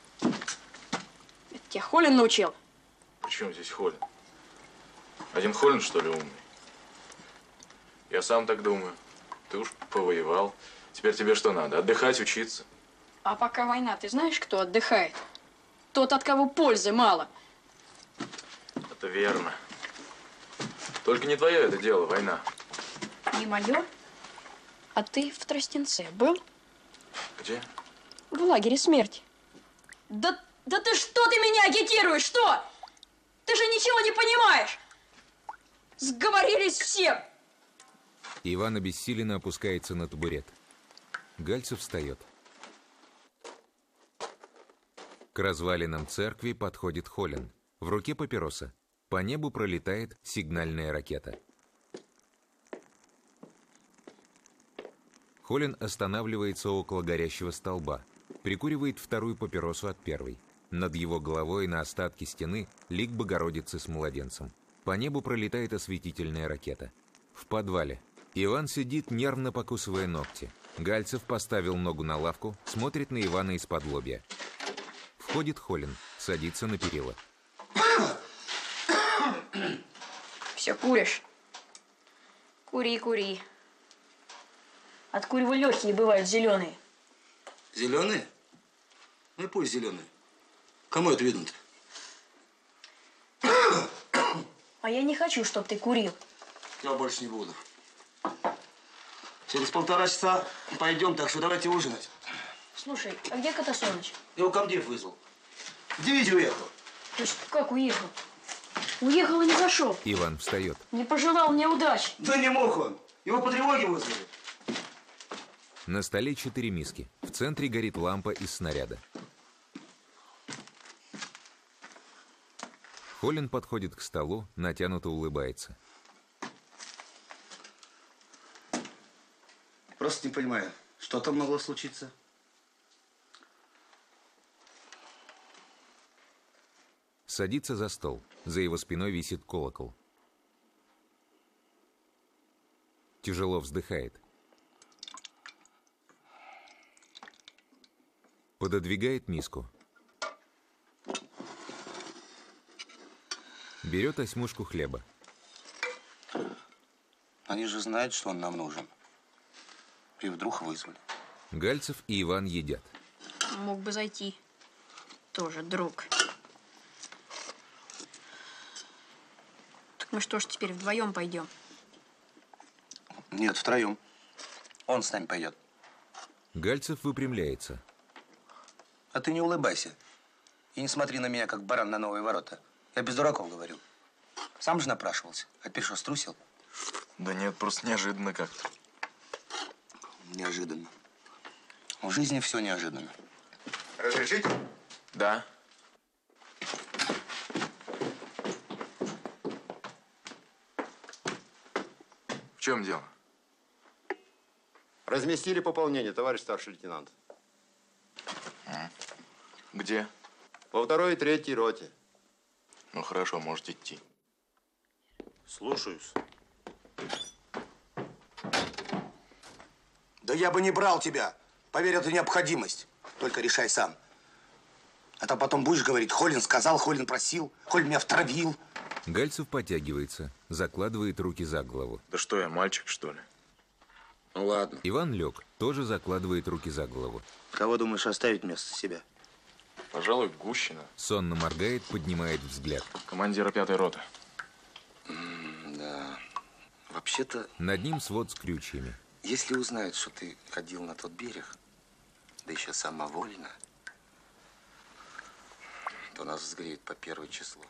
Это тебя Холин научил? Почему здесь Холин? Один Холин, что ли, умный? Я сам так думаю. Ты уж повоевал. Теперь тебе что надо? Отдыхать, учиться. А пока война, ты знаешь, кто отдыхает? Тот, от кого пользы мало. Это верно. Только не твое это дело, война. Не мое? А ты в Тростенце был? Где? В лагере смерти. Да, да ты что ты меня агитируешь, что? Ты же ничего не понимаешь. Сговорились все. Иван обессиленно опускается на табурет. Гальцев встает. К развалинам церкви подходит Холин. В руке папироса. По небу пролетает сигнальная ракета. Холин останавливается около горящего столба. Прикуривает вторую папиросу от первой. Над его головой на остатке стены лик Богородицы с младенцем. По небу пролетает осветительная ракета. В подвале. Иван сидит, нервно покусывая ногти. Гальцев поставил ногу на лавку, смотрит на Ивана из-под лобья. Входит Холин, садится на перила. Все куришь? Кури, кури. От курева легкие бывают зеленые. Зеленые? Ну и пусть зеленые. Кому это видно-то? А я не хочу, чтобы ты курил. Я больше не буду. Через полтора часа пойдем, так что давайте ужинать. Слушай, а где Катасоныч? Его комдив вызвал. В дивизию уехал. То есть как уехал? Уехал и не зашел. Иван встает. Не пожелал мне удачи. Да не мог он. Его по тревоге вызвали. На столе четыре миски. В центре горит лампа из снаряда. Холлин подходит к столу, натянуто улыбается. Просто не понимаю, что там могло случиться? Садится за стол. За его спиной висит колокол. Тяжело вздыхает. Пододвигает миску. Берет осьмушку хлеба. Они же знают, что он нам нужен. И вдруг вызвали. Гальцев и Иван едят. Мог бы зайти. Тоже друг. Так мы что ж теперь вдвоем пойдем? Нет, втроем. Он с нами пойдет. Гальцев выпрямляется. А ты не улыбайся. И не смотри на меня, как баран на новые ворота. Я без дураков говорю. Сам же напрашивался. А теперь что, струсил? Да нет, просто неожиданно как-то. Неожиданно. В жизни все неожиданно. Разрешите? Да. В чем дело? Разместили пополнение, товарищ старший лейтенант. Где? Во второй и третьей роте. Ну хорошо, можете идти. Слушаюсь. Да я бы не брал тебя. Поверь, это необходимость. Только решай сам. А то потом будешь говорить, Холлин сказал, Холлин просил, Холлин меня втравил. Гальцев подтягивается, закладывает руки за голову. Да что я, мальчик, что ли? Ну ладно. Иван лег, тоже закладывает руки за голову. Кого думаешь оставить вместо себя? Пожалуй, Гущина. Сонно моргает, поднимает взгляд. Командира пятой роты. Да. Вообще-то... Над ним свод с крючьями. Если узнают, что ты ходил на тот берег, да еще самовольно, то нас взгреют по первое число.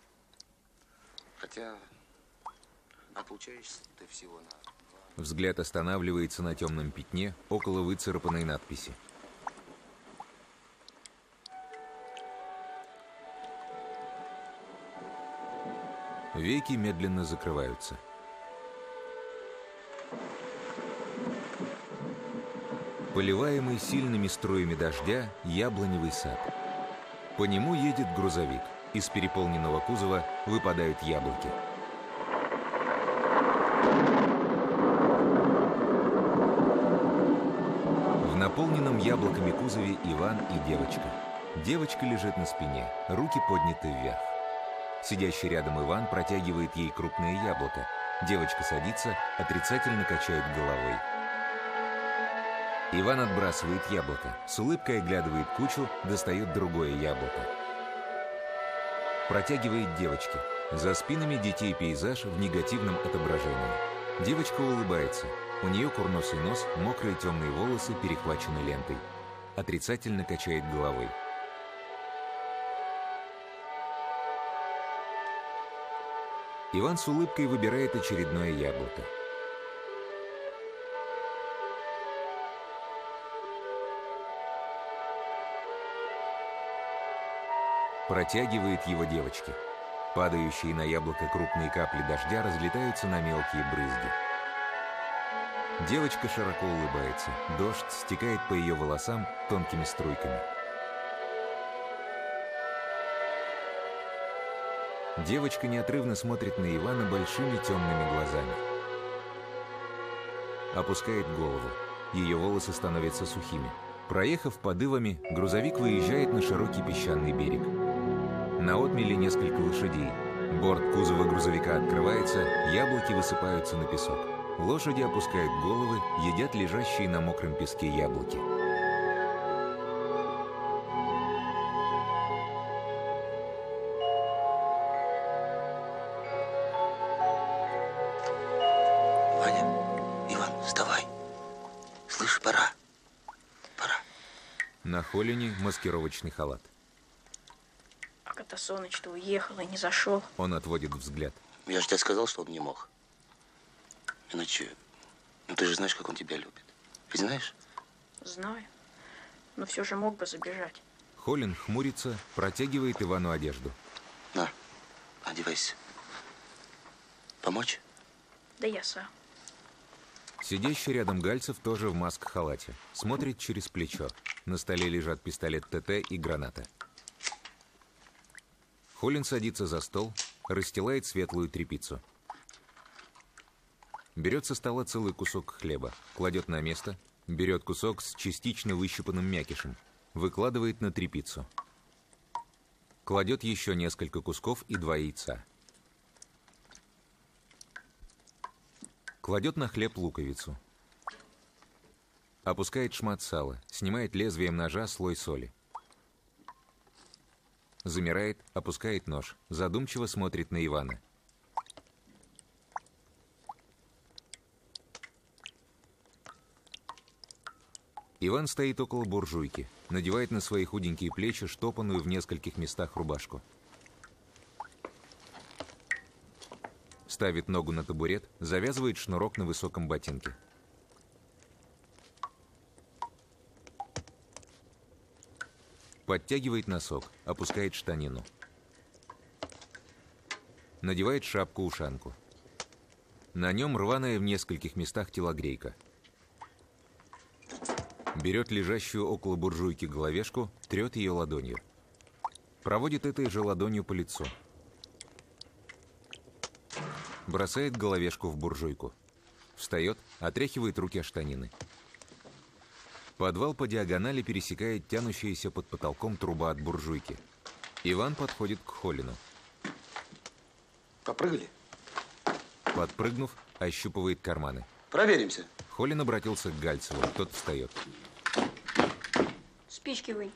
Хотя отлучаешься ты всего на... Взгляд останавливается на темном пятне около выцарапанной надписи. Веки медленно закрываются. Поливаемый сильными струями дождя яблоневый сад. По нему едет грузовик. Из переполненного кузова выпадают яблоки. В наполненном яблоками кузове Иван и девочка. Девочка лежит на спине, руки подняты вверх. Сидящий рядом Иван протягивает ей крупное яблоко. Девочка садится, отрицательно качает головой. Иван отбрасывает яблоко, с улыбкой оглядывает кучу, достает другое яблоко. Протягивает девочке. За спинами детей пейзаж в негативном отображении. Девочка улыбается. У нее курносый нос, мокрые темные волосы перехвачены лентой. Отрицательно качает головой. Иван с улыбкой выбирает очередное яблоко. Протягивает его девочке. Падающие на яблоко крупные капли дождя разлетаются на мелкие брызги. Девочка широко улыбается. Дождь стекает по ее волосам тонкими струйками. Девочка неотрывно смотрит на Ивана большими темными глазами. Опускает голову. Ее волосы становятся сухими. Проехав подывами, грузовик выезжает на широкий песчаный берег. На отмеле несколько лошадей. Борт кузова грузовика открывается, яблоки высыпаются на песок. Лошади опускают головы, едят лежащие на мокром песке яблоки. Ваня, Иван, вставай. Слышь, пора. Пора. На Холлине маскировочный халат. Катасоныч-то уехал и не зашел. Он отводит взгляд. Я же тебе сказал, что он не мог. Иначе, ну ты же знаешь, как он тебя любит. Ведь знаешь? Знаю. Но все же мог бы забежать. Холлин хмурится, протягивает Ивану одежду. На, одевайся. Помочь? Да я сам. Сидящий рядом Гальцев тоже в маск-халате. Смотрит через плечо. На столе лежат пистолет ТТ и граната. Холлин садится за стол, расстилает светлую тряпицу. Берет со стола целый кусок хлеба, кладет на место, берет кусок с частично выщипанным мякишем, выкладывает на тряпицу. Кладет еще несколько кусков и два яйца. Кладет на хлеб луковицу. Опускает шмат сала, снимает лезвием ножа слой соли. Замирает, опускает нож, задумчиво смотрит на Ивана. Иван стоит около буржуйки, надевает на свои худенькие плечи штопанную в нескольких местах рубашку. Ставит ногу на табурет, завязывает шнурок на высоком ботинке. Подтягивает носок, опускает штанину. Надевает шапку-ушанку. На нем рваная в нескольких местах телогрейка. Берет лежащую около буржуйки головешку, трет ее ладонью. Проводит этой же ладонью по лицу. Бросает головешку в буржуйку. Встает, отряхивает руки о штанины. Подвал по диагонали пересекает тянущаяся под потолком труба от буржуйки. Иван подходит к Холлину. Попрыгали? Подпрыгнув, ощупывает карманы. Проверимся. Холлин обратился к Гальцеву. Тот встает. Спички вынь.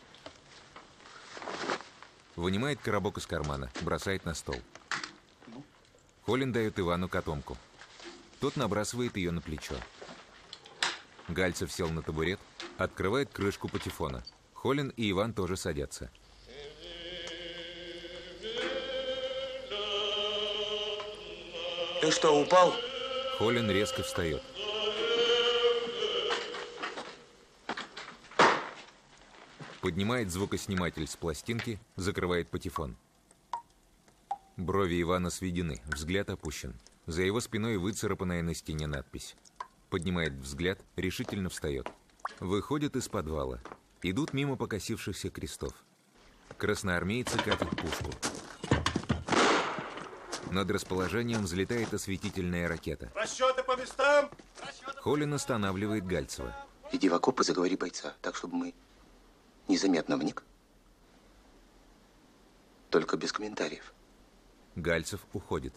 Вынимает коробок из кармана, бросает на стол. Холлин дает Ивану котомку. Тот набрасывает ее на плечо. Гальцев сел на табурет, открывает крышку патефона. Холлин и Иван тоже садятся. Ты что, упал? Холлин резко встает. Поднимает звукосниматель с пластинки, закрывает патефон. Брови Ивана сведены, взгляд опущен. За его спиной выцарапанная на стене надпись. Поднимает взгляд, решительно встает. Выходят из подвала. Идут мимо покосившихся крестов. Красноармейцы катят пушку. Над расположением взлетает осветительная ракета. Расчеты по местам! Холлин останавливает Гальцева. Иди в окоп и заговори бойца, так, чтобы мы незаметно вник. Только без комментариев. Гальцев уходит.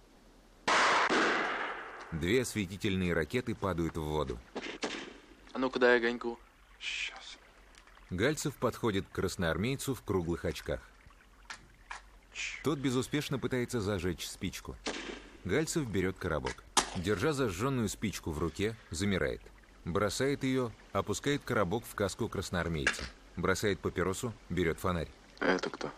Две осветительные ракеты падают в воду. А ну-ка дай огоньку. Сейчас. Гальцев подходит к красноармейцу в круглых очках. Тот безуспешно пытается зажечь спичку. Гальцев берет коробок. Держа зажженную спичку в руке, замирает. Бросает ее, опускает коробок в каску красноармейца. Бросает папиросу, берет фонарь. Это кто?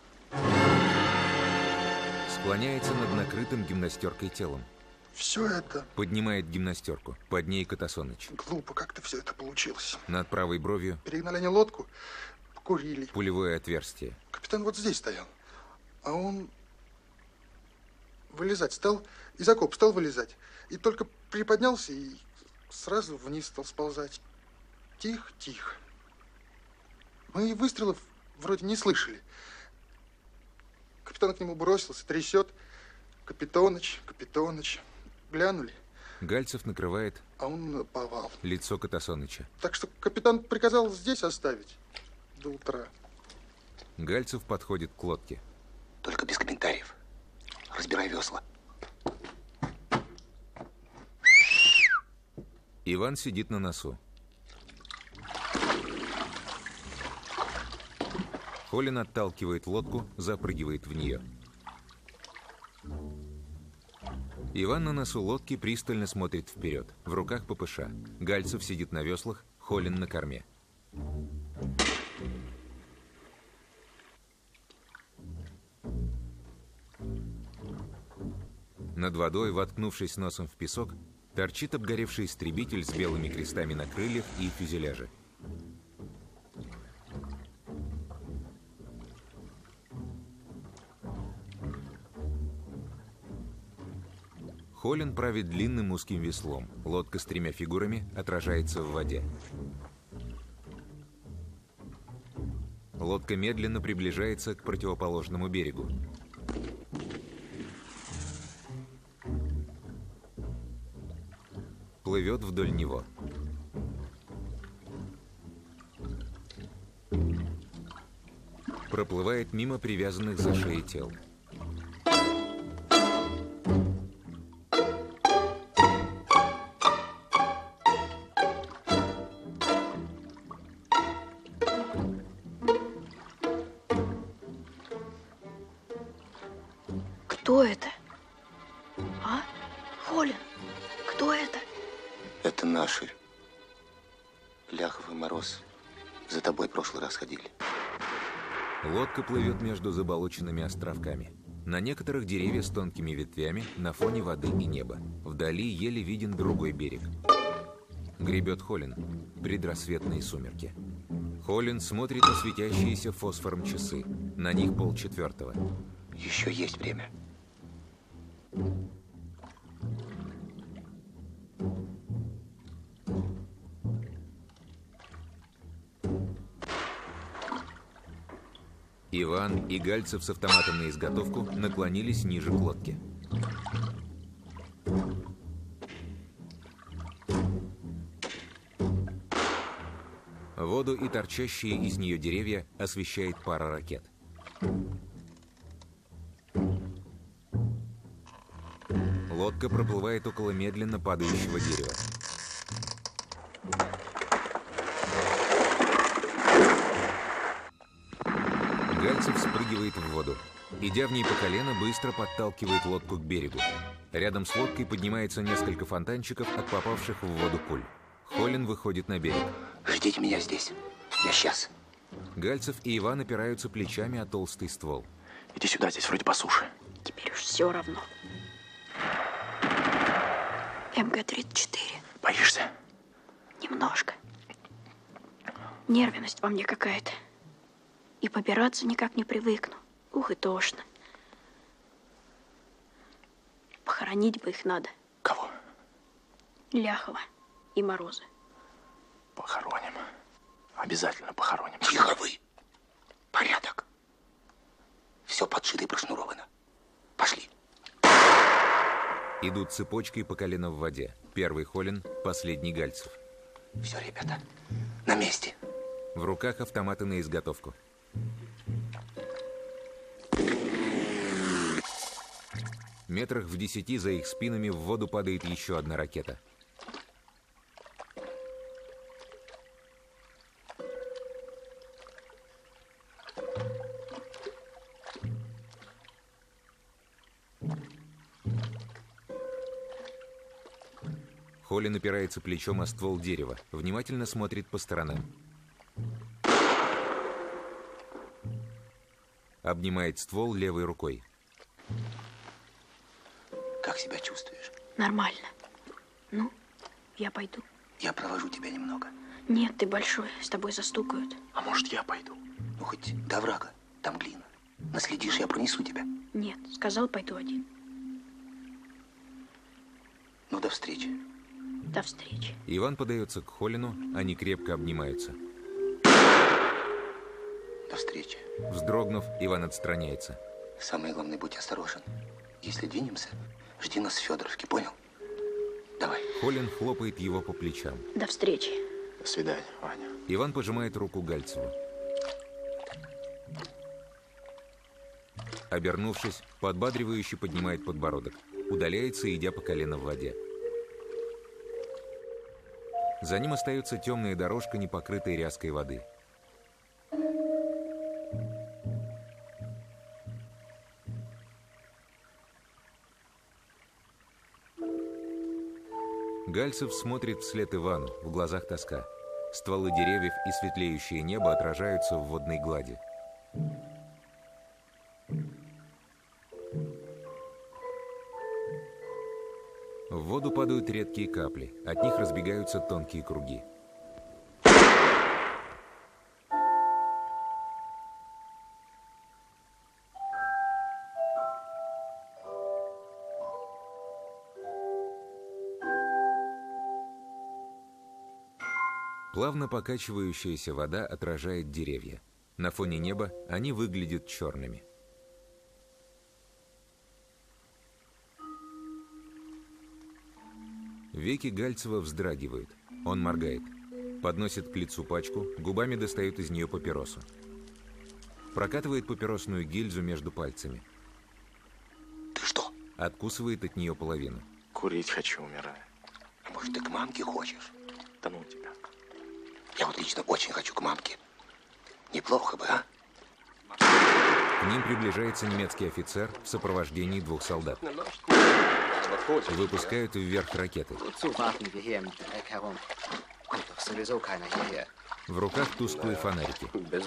Склоняется над накрытым гимнастеркой телом. Все это... Поднимает гимнастерку. Под ней Катасоныч. Глупо как-то все это получилось. Над правой бровью... Перегнали они лодку, покурили. Пулевое отверстие. Капитан вот здесь стоял. А он вылезать стал, из окопа стал вылезать. И только приподнялся и сразу вниз стал сползать. Тихо, тихо. Мы и выстрелов вроде не слышали. Капитан к нему бросился, трясет. Капитоныч, Капитоныч. Глянули. Гальцев накрывает... А он наповал. Лицо Катасоныча. Так что капитан приказал здесь оставить до утра. Гальцев подходит к лодке. Только без комментариев. Разбирай весла. Иван сидит на носу. Холлин отталкивает лодку, запрыгивает в нее. Иван на носу лодки пристально смотрит вперед. В руках ППШ. Гальцев сидит на веслах, Холлин на корме. Над водой, воткнувшись носом в песок, торчит обгоревший истребитель с белыми крестами на крыльях и фюзеляже. Холлин правит длинным узким веслом. Лодка с тремя фигурами отражается в воде. Лодка медленно приближается к противоположному берегу. Плывет вдоль него. Проплывает мимо привязанных за шеей тел. Кто это? А? Холлин, кто это? Это наши. Ляхов и Мороз за тобой в прошлый раз ходили. Лодка плывет между заболоченными островками. На некоторых деревья с тонкими ветвями, на фоне воды и неба. Вдали еле виден другой берег. Гребет Холлин. Предрассветные сумерки. Холлин смотрит на светящиеся фосфором часы. На них полчетвертого. Еще есть время. Иван и Гальцев с автоматом на изготовку наклонились ниже к лодке. Воду и торчащие из нее деревья освещает пара ракет. Лодка проплывает около медленно падающего дерева. Гальцев спрыгивает в воду. Идя в ней по колено, быстро подталкивает лодку к берегу. Рядом с лодкой поднимается несколько фонтанчиков от попавших в воду пуль. Холлин выходит на берег. Ждите меня здесь. Я сейчас. Гальцев и Иван опираются плечами о толстый ствол. Иди сюда, здесь вроде по суше. Теперь уж все равно. эм гэ тридцать четыре. Боишься? Немножко. Нервность во мне какая-то. И побираться никак не привыкну. Ух, и тошно. Похоронить бы их надо. Кого? Ляхова и Мороза. Похороним. Обязательно похороним. Тихо вы. Порядок. Все подшито и прошнуровано. Пошли. Идут цепочкой по колено в воде. Первый Холлин, последний Гальцев. Все, ребята, на месте. В руках автоматы на изготовку. Метрах в десяти за их спинами в воду падает еще одна ракета. Холлин опирается плечом о ствол дерева, внимательно смотрит по сторонам. Обнимает ствол левой рукой. Как себя чувствуешь? Нормально. Ну, я пойду. Я провожу тебя немного. Нет, ты большой, с тобой застукают. А может, я пойду? Ну, хоть до врага, там глина. Наследишь, я пронесу тебя. Нет, сказал, пойду один. Ну, до встречи. До встречи. Иван подается к Холлину, они крепко обнимаются. До встречи. Вздрогнув, Иван отстраняется. Самое главное, будь осторожен. Если двинемся, жди нас в Федоровке, понял? Давай. Холлин хлопает его по плечам. До встречи. До свидания, Ваня. Иван пожимает руку Гальцеву. Обернувшись, подбадривающе поднимает подбородок. Удаляется, идя по колено в воде. За ним остается темная дорожка, не покрытая ряской воды. Гальцев смотрит вслед Ивану, в глазах тоска. Стволы деревьев и светлеющее небо отражаются в водной глади. воду падают редкие капли, от них разбегаются тонкие круги. Плавно покачивающаяся вода отражает деревья. На фоне неба они выглядят черными. Веки Гальцева вздрагивают. Он моргает. Подносит к лицу пачку, губами достает из нее папиросу. Прокатывает папиросную гильзу между пальцами. Ты что? Откусывает от нее половину. Курить хочу, умираю. А может, ты к мамке хочешь? Да ну тебя. Я вот лично очень хочу к мамке. Неплохо бы, а? К ним приближается немецкий офицер в сопровождении двух солдат. Выпускают вверх ракеты. В руках тусклые фонарики.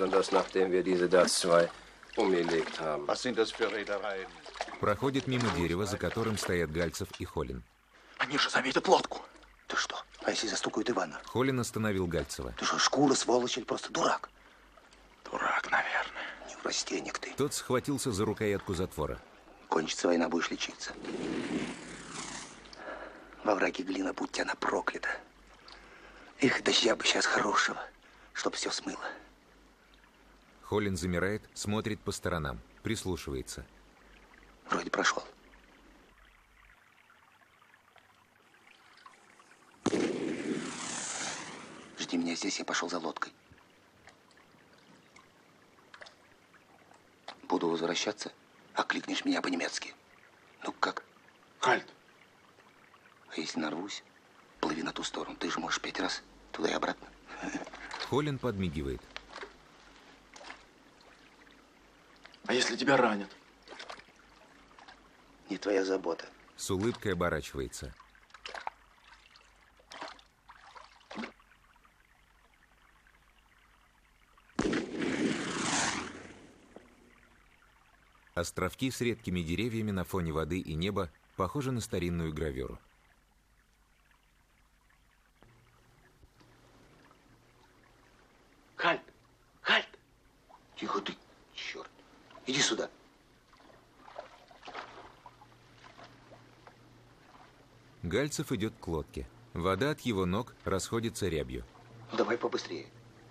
Проходит мимо дерева, за которым стоят Гальцев и Холин. Они же заметят лодку. Ты что? А если застукают Ивана? Холин остановил Гальцева. Ты что, шкура, сволочь или просто дурак? Дурак, наверное. Неврастенник ты. Тот схватился за рукоятку затвора. Кончится война, будешь лечиться. Во враге глина, будь она проклята. Их дождя бы сейчас хорошего, чтоб все смыло. Холин замирает, смотрит по сторонам, прислушивается. Вроде прошел. Жди меня здесь, я пошел за лодкой. Буду возвращаться, окликнешь меня по-немецки. Ну как? Хальт. А если нарвусь, плыви на ту сторону. Ты же можешь пять раз туда и обратно. Холин подмигивает. А если тебя ранят? Не твоя забота. С улыбкой оборачивается. Островки с редкими деревьями на фоне воды и неба похожи на старинную гравюру. Хальт! Хальт! Тихо ты, черт. Иди сюда. Гальцев идет к лодке. Вода от его ног расходится рябью. Давай побыстрее.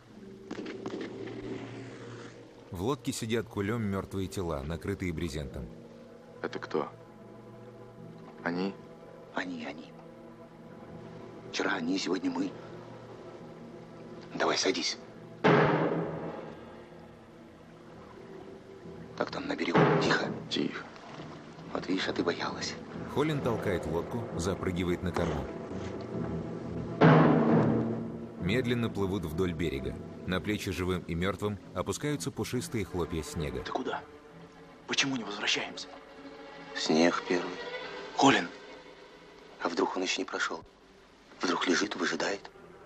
В лодке сидят кулем мертвые тела, накрытые брезентом. Это кто? Они? Они, они. Вчера они, сегодня мы. Давай, садись. Как там на берегу? Тихо? Тихо. Вот видишь, а ты боялась. Холин толкает лодку, запрыгивает на корму. Медленно плывут вдоль берега. На плечи живым и мертвым опускаются пушистые хлопья снега. Ты куда? Почему не возвращаемся? Снег первый. Холин. А вдруг он еще не прошел? Вдруг лежит, выжидает?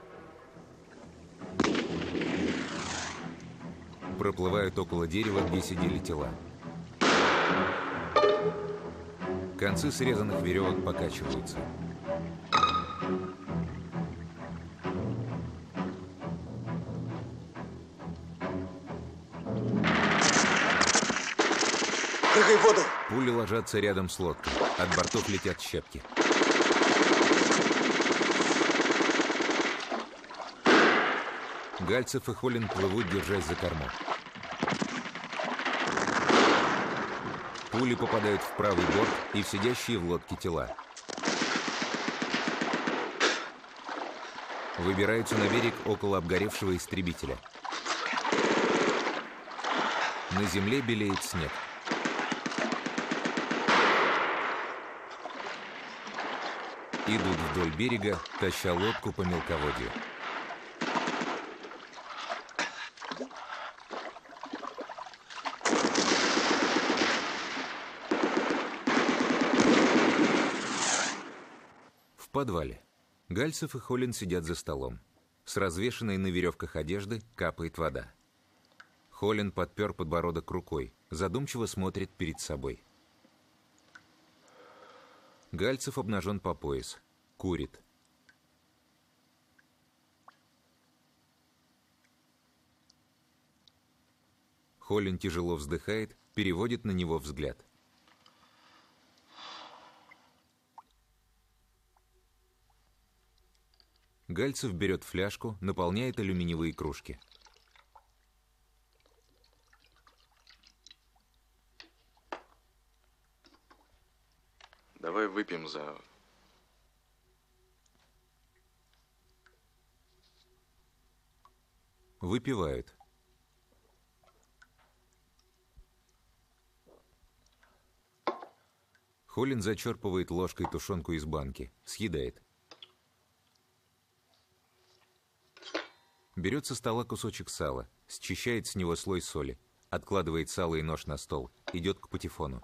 Проплывают около дерева, где сидели тела. Концы срезанных веревок покачиваются. Прыгай в воду! Пули ложатся рядом с лодкой. От бортов летят щепки. Гальцев и Холин плывут, держась за корму. Пули попадают в правый борт и в сидящие в лодке тела. Выбираются на берег около обгоревшего истребителя. На земле белеет снег. Идут вдоль берега, таща лодку по мелководью. В подвале. Гальцев и Холин сидят за столом. С развешанной на веревках одежды капает вода. Холин подпер подбородок рукой, задумчиво смотрит перед собой. Гальцев обнажен по пояс. Курит. Холлин тяжело вздыхает, переводит на него взгляд. Гальцев берет фляжку, наполняет алюминиевые кружки. Давай выпьем за... Выпивают. Холлин зачерпывает ложкой тушенку из банки, съедает. Берет со стола кусочек сала, счищает с него слой соли, откладывает сало и нож на стол, идет к патефону.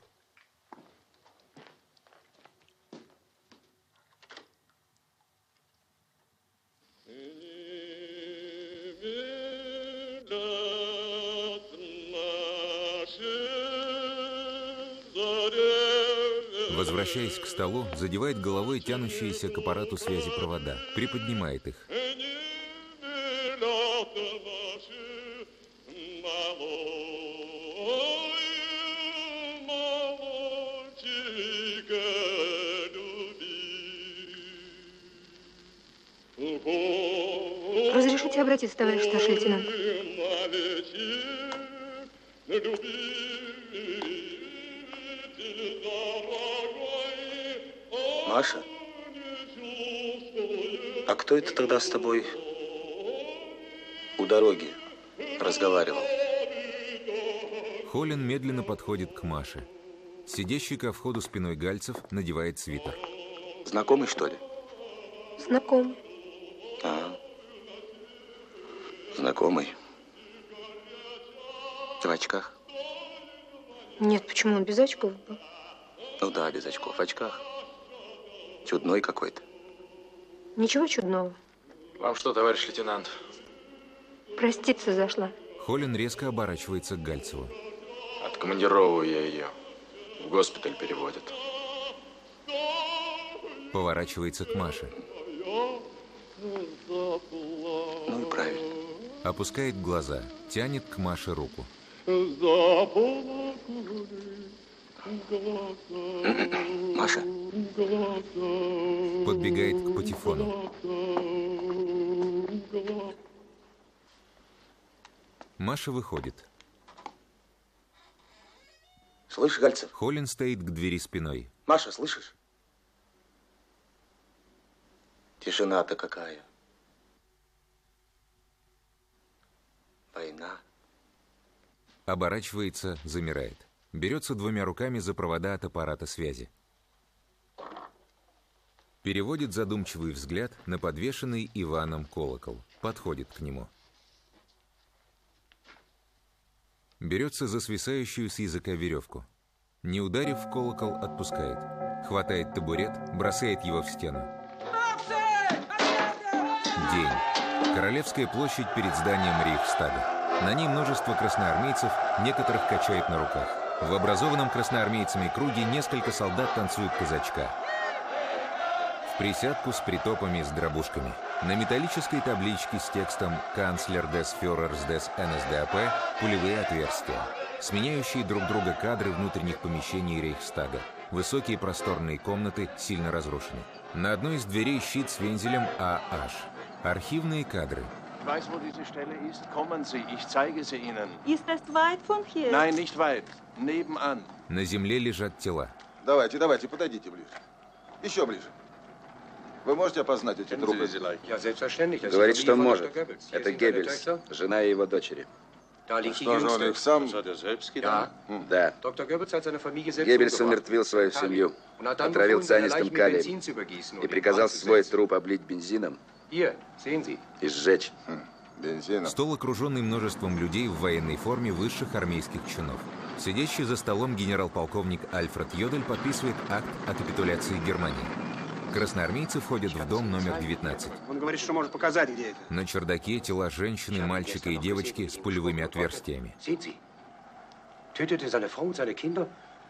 Возвращаясь к столу, задевает головой тянущиеся к аппарату связи провода, приподнимает их. Разрешите обратиться, товарищ старший лейтенант? Маша? А кто это тогда с тобой у дороги разговаривал? Холлин медленно подходит к Маше. Сидящий ко входу спиной Гальцев надевает свитер. Знакомый, что ли? Знакомый. А, знакомый. Ты в очках? Нет, почему он без очков был? Ну да, без очков, в очках. Чудной какой-то. Ничего чудного. Вам что, товарищ лейтенант? Проститься зашла. Холлин резко оборачивается к Гальцеву. Откомандировываю я ее. В госпиталь переводят. Поворачивается к Маше. Ну и правильно. Опускает глаза, тянет к Маше руку. Маша. Подбегает к патефону. Маша выходит. Слышишь, Гальцев? Холлин стоит к двери спиной. Маша, слышишь? Тишина-то какая. Война. Оборачивается, замирает. Берется двумя руками за провода от аппарата связи. Переводит задумчивый взгляд на подвешенный Иваном колокол. Подходит к нему. Берется за свисающую с языка веревку. Не ударив в колокол, отпускает. Хватает табурет, бросает его в стену. День. Королевская площадь перед зданием Рейхстага. На ней множество красноармейцев, некоторых качает на руках. В образованном красноармейцами круге несколько солдат танцуют казачка. В присядку с притопами, с дробушками. На металлической табличке с текстом «Канцлер des Führers des эн эс дэ а пэ» пулевые отверстия, сменяющие друг друга кадры внутренних помещений Рейхстага. Высокие просторные комнаты сильно разрушены. На одной из дверей щит с вензелем а аш. Архивные кадры. Ich weiß, wo diese Stelle ist. Kommen Sie, ich zeige sie Ihnen. Ist das weit von hier? Nein, nicht weit. Nebenan. На земле лежат тела. Давайте, давайте, подойдите ближе. Еще ближе. Вы можете опознать эти трупы? Говорит, что может. Это Геббельс, жена и его дочери. Что же, он их сам? Да. Да. Геббельс умертвил свою семью, отравил цианистым калием и приказал свой труп облить бензином и сжечь. Стол, окруженный множеством людей в военной форме высших армейских чинов. Сидящий за столом генерал-полковник Альфред Йодель подписывает акт о капитуляции Германии. Красноармейцы входят в дом номер девятнадцать. Он говорит, что может показать, где это. На чердаке тела женщины, мальчика и девочки с пулевыми отверстиями.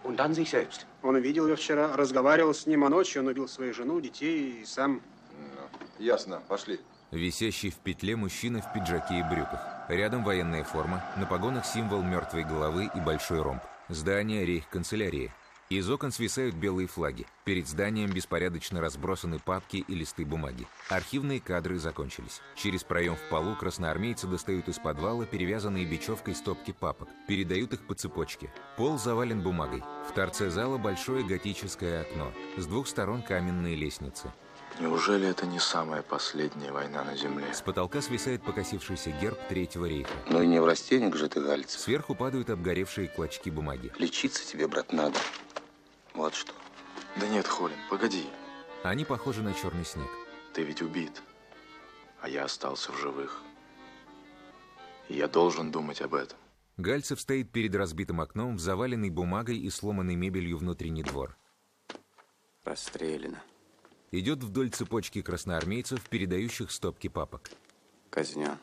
Und dann sich selbst. Он видел ее вчера, разговаривал с ним, а ночью он убил свою жену, детей и сам... Ясно, пошли. Висящий в петле мужчина в пиджаке и брюках. Рядом военная форма, на погонах символ мертвой головы и большой ромб. Здание рейхканцелярии. Из окон свисают белые флаги. Перед зданием беспорядочно разбросаны папки и листы бумаги. Архивные кадры закончились. Через проем в полу красноармейцы достают из подвала перевязанные бечевкой стопки папок. Передают их по цепочке. Пол завален бумагой. В торце зала большое готическое окно. С двух сторон каменные лестницы. Неужели это не самая последняя война на земле? С потолка свисает покосившийся герб Третьего рейха. Ну и не в растениях же ты, Гальцев. Сверху падают обгоревшие клочки бумаги. Лечиться тебе, брат, надо. Вот что. Да нет, Холин, погоди. Они похожи на черный снег. Ты ведь убит, а я остался в живых. И я должен думать об этом. Гальцев стоит перед разбитым окном в заваленной бумагой и сломанной мебелью внутренний двор. Расстреляно. Идет вдоль цепочки красноармейцев, передающих стопки папок. Казнен.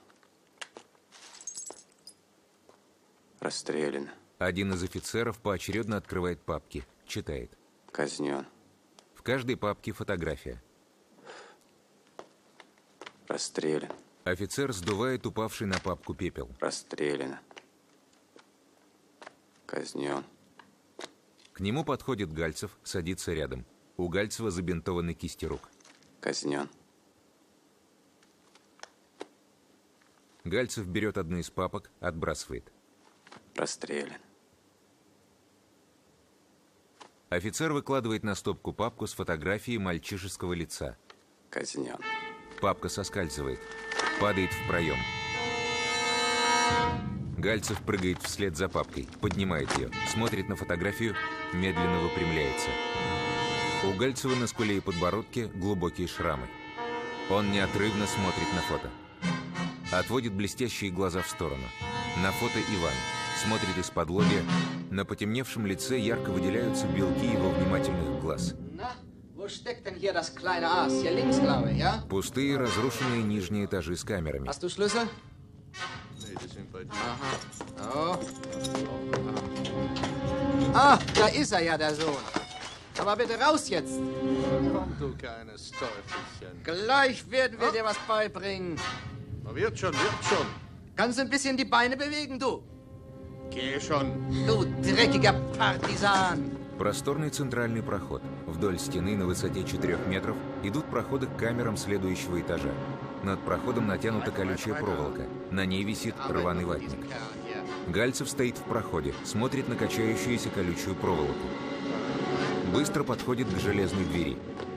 Расстреляно. Один из офицеров поочередно открывает папки, читает. Казнен. В каждой папке фотография. Расстрелян. Офицер сдувает упавший на папку пепел. Расстреляно. Казнен. К нему подходит Гальцев, садится рядом. У Гальцева забинтованы кисти рук. Казнен. Гальцев берет одну из папок, отбрасывает. Расстрелян. Офицер выкладывает на стопку папку с фотографией мальчишеского лица. Казнен. Папка соскальзывает, падает в проем. Гальцев прыгает вслед за папкой, поднимает ее, смотрит на фотографию, медленно выпрямляется. У Гальцева на скуле и подбородке глубокие шрамы. Он неотрывно смотрит на фото. Отводит блестящие глаза в сторону. На фото Иван. Смотрит из-под лобья. На потемневшем лице ярко выделяются белки его внимательных глаз. Пустые, разрушенные нижние этажи с камерами. Ah, da ist er ja, der Sohn. Aber bitte raus jetzt. Komm, du kleines Teufelchen. Gleich werden wir dir was beibringen. Wird schon, wird schon. Kannst du ein bisschen die Beine bewegen, du? Geh schon. Du dreckiger Partisan. Просторный центральный проход. Вдоль стены на высоте четырех метров идут проходы к камерам следующего этажа. Над проходом натянута колючая проволока. На ней висит рваный ватник. Гальцев стоит в проходе, смотрит на качающуюся колючую проволоку. Быстро подходит к железной двери.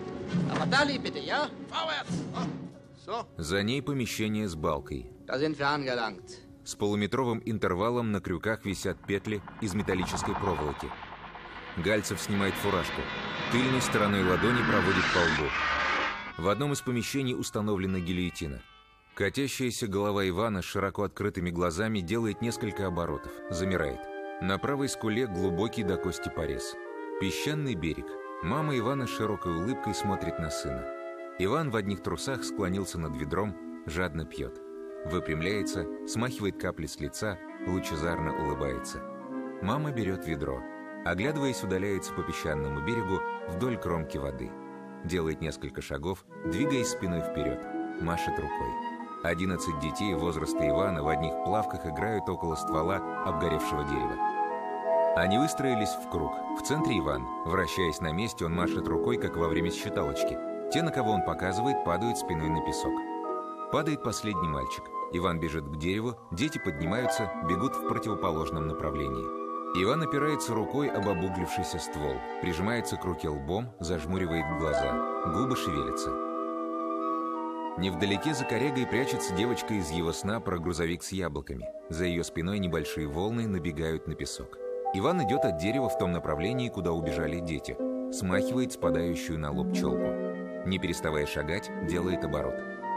За ней помещение с балкой. С полуметровым интервалом на крюках висят петли из металлической проволоки. Гальцев снимает фуражку. Тыльной стороной ладони проводит по лбу. В одном из помещений установлена гильотина. Катящаяся голова Ивана с широко открытыми глазами делает несколько оборотов, замирает. На правой скуле глубокий до кости порез. Песчаный берег. Мама Ивана с широкой улыбкой смотрит на сына. Иван в одних трусах склонился над ведром, жадно пьет. Выпрямляется, смахивает капли с лица, лучезарно улыбается. Мама берет ведро. Оглядываясь, удаляется по песчаному берегу вдоль кромки воды. Делает несколько шагов, двигаясь спиной вперед, машет рукой. Одиннадцать детей возраста Ивана в одних плавках играют около ствола обгоревшего дерева. Они выстроились в круг. В центре Иван. Вращаясь на месте, он машет рукой, как во время считалочки. Те, на кого он показывает, падают спиной на песок. Падает последний мальчик. Иван бежит к дереву, дети поднимаются, бегут в противоположном направлении. Иван опирается рукой об обуглившийся ствол, прижимается к руке лбом, зажмуривает глаза, губы шевелятся. Невдалеке за корягой прячется девочка из его сна про грузовик с яблоками. За ее спиной небольшие волны набегают на песок. Иван идет от дерева в том направлении, куда убежали дети. Смахивает спадающую на лоб челку. Не переставая шагать, делает оборот.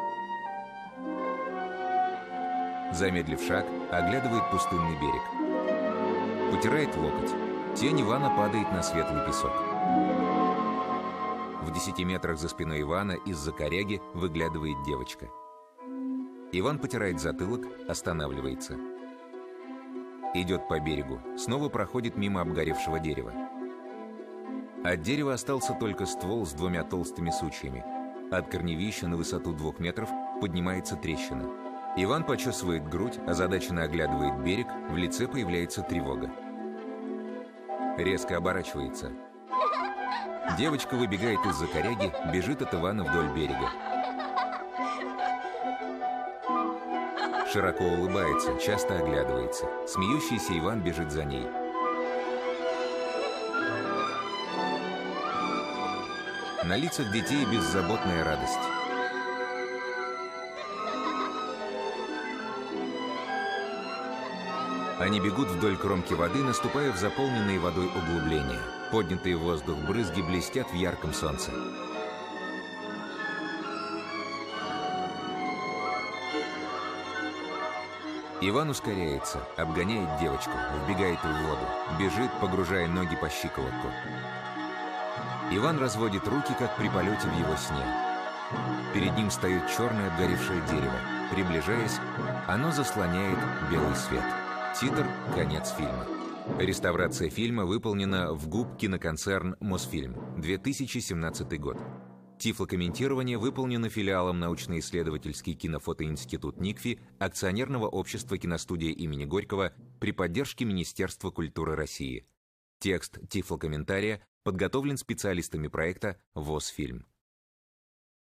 Замедлив шаг, оглядывает пустынный берег. Потирает локоть. Тень Ивана падает на светлый песок. В десяти метрах за спиной Ивана из-за коряги выглядывает девочка. Иван потирает затылок, останавливается. Идет по берегу, снова проходит мимо обгоревшего дерева. От дерева остался только ствол с двумя толстыми сучьями. От корневища на высоту двух метров поднимается трещина. Иван почесывает грудь, озадаченно оглядывает берег, в лице появляется тревога. Резко оборачивается. Девочка выбегает из-за коряги, бежит от Ивана вдоль берега. Широко улыбается, часто оглядывается. Смеющийся Иван бежит за ней. На лицах детей беззаботная радость. Они бегут вдоль кромки воды, наступая в заполненные водой углубления. Поднятые в воздух брызги блестят в ярком солнце. Иван ускоряется, обгоняет девочку, вбегает в воду, бежит, погружая ноги по щиколотку. Иван разводит руки, как при полете в его сне. Перед ним стоит черное обгоревшее дерево. Приближаясь, оно заслоняет белый свет. Титр «Конец фильма». Реставрация фильма выполнена в ГУП «Киноконцерн Мосфильм», две тысячи семнадцатый год. Тифлокомментирование выполнено филиалом научно-исследовательский кинофотоинститут НИКФИ акционерного общества «Киностудия имени Горького» при поддержке Министерства культуры России. Текст тифлокомментария подготовлен специалистами проекта ВОС-фильм.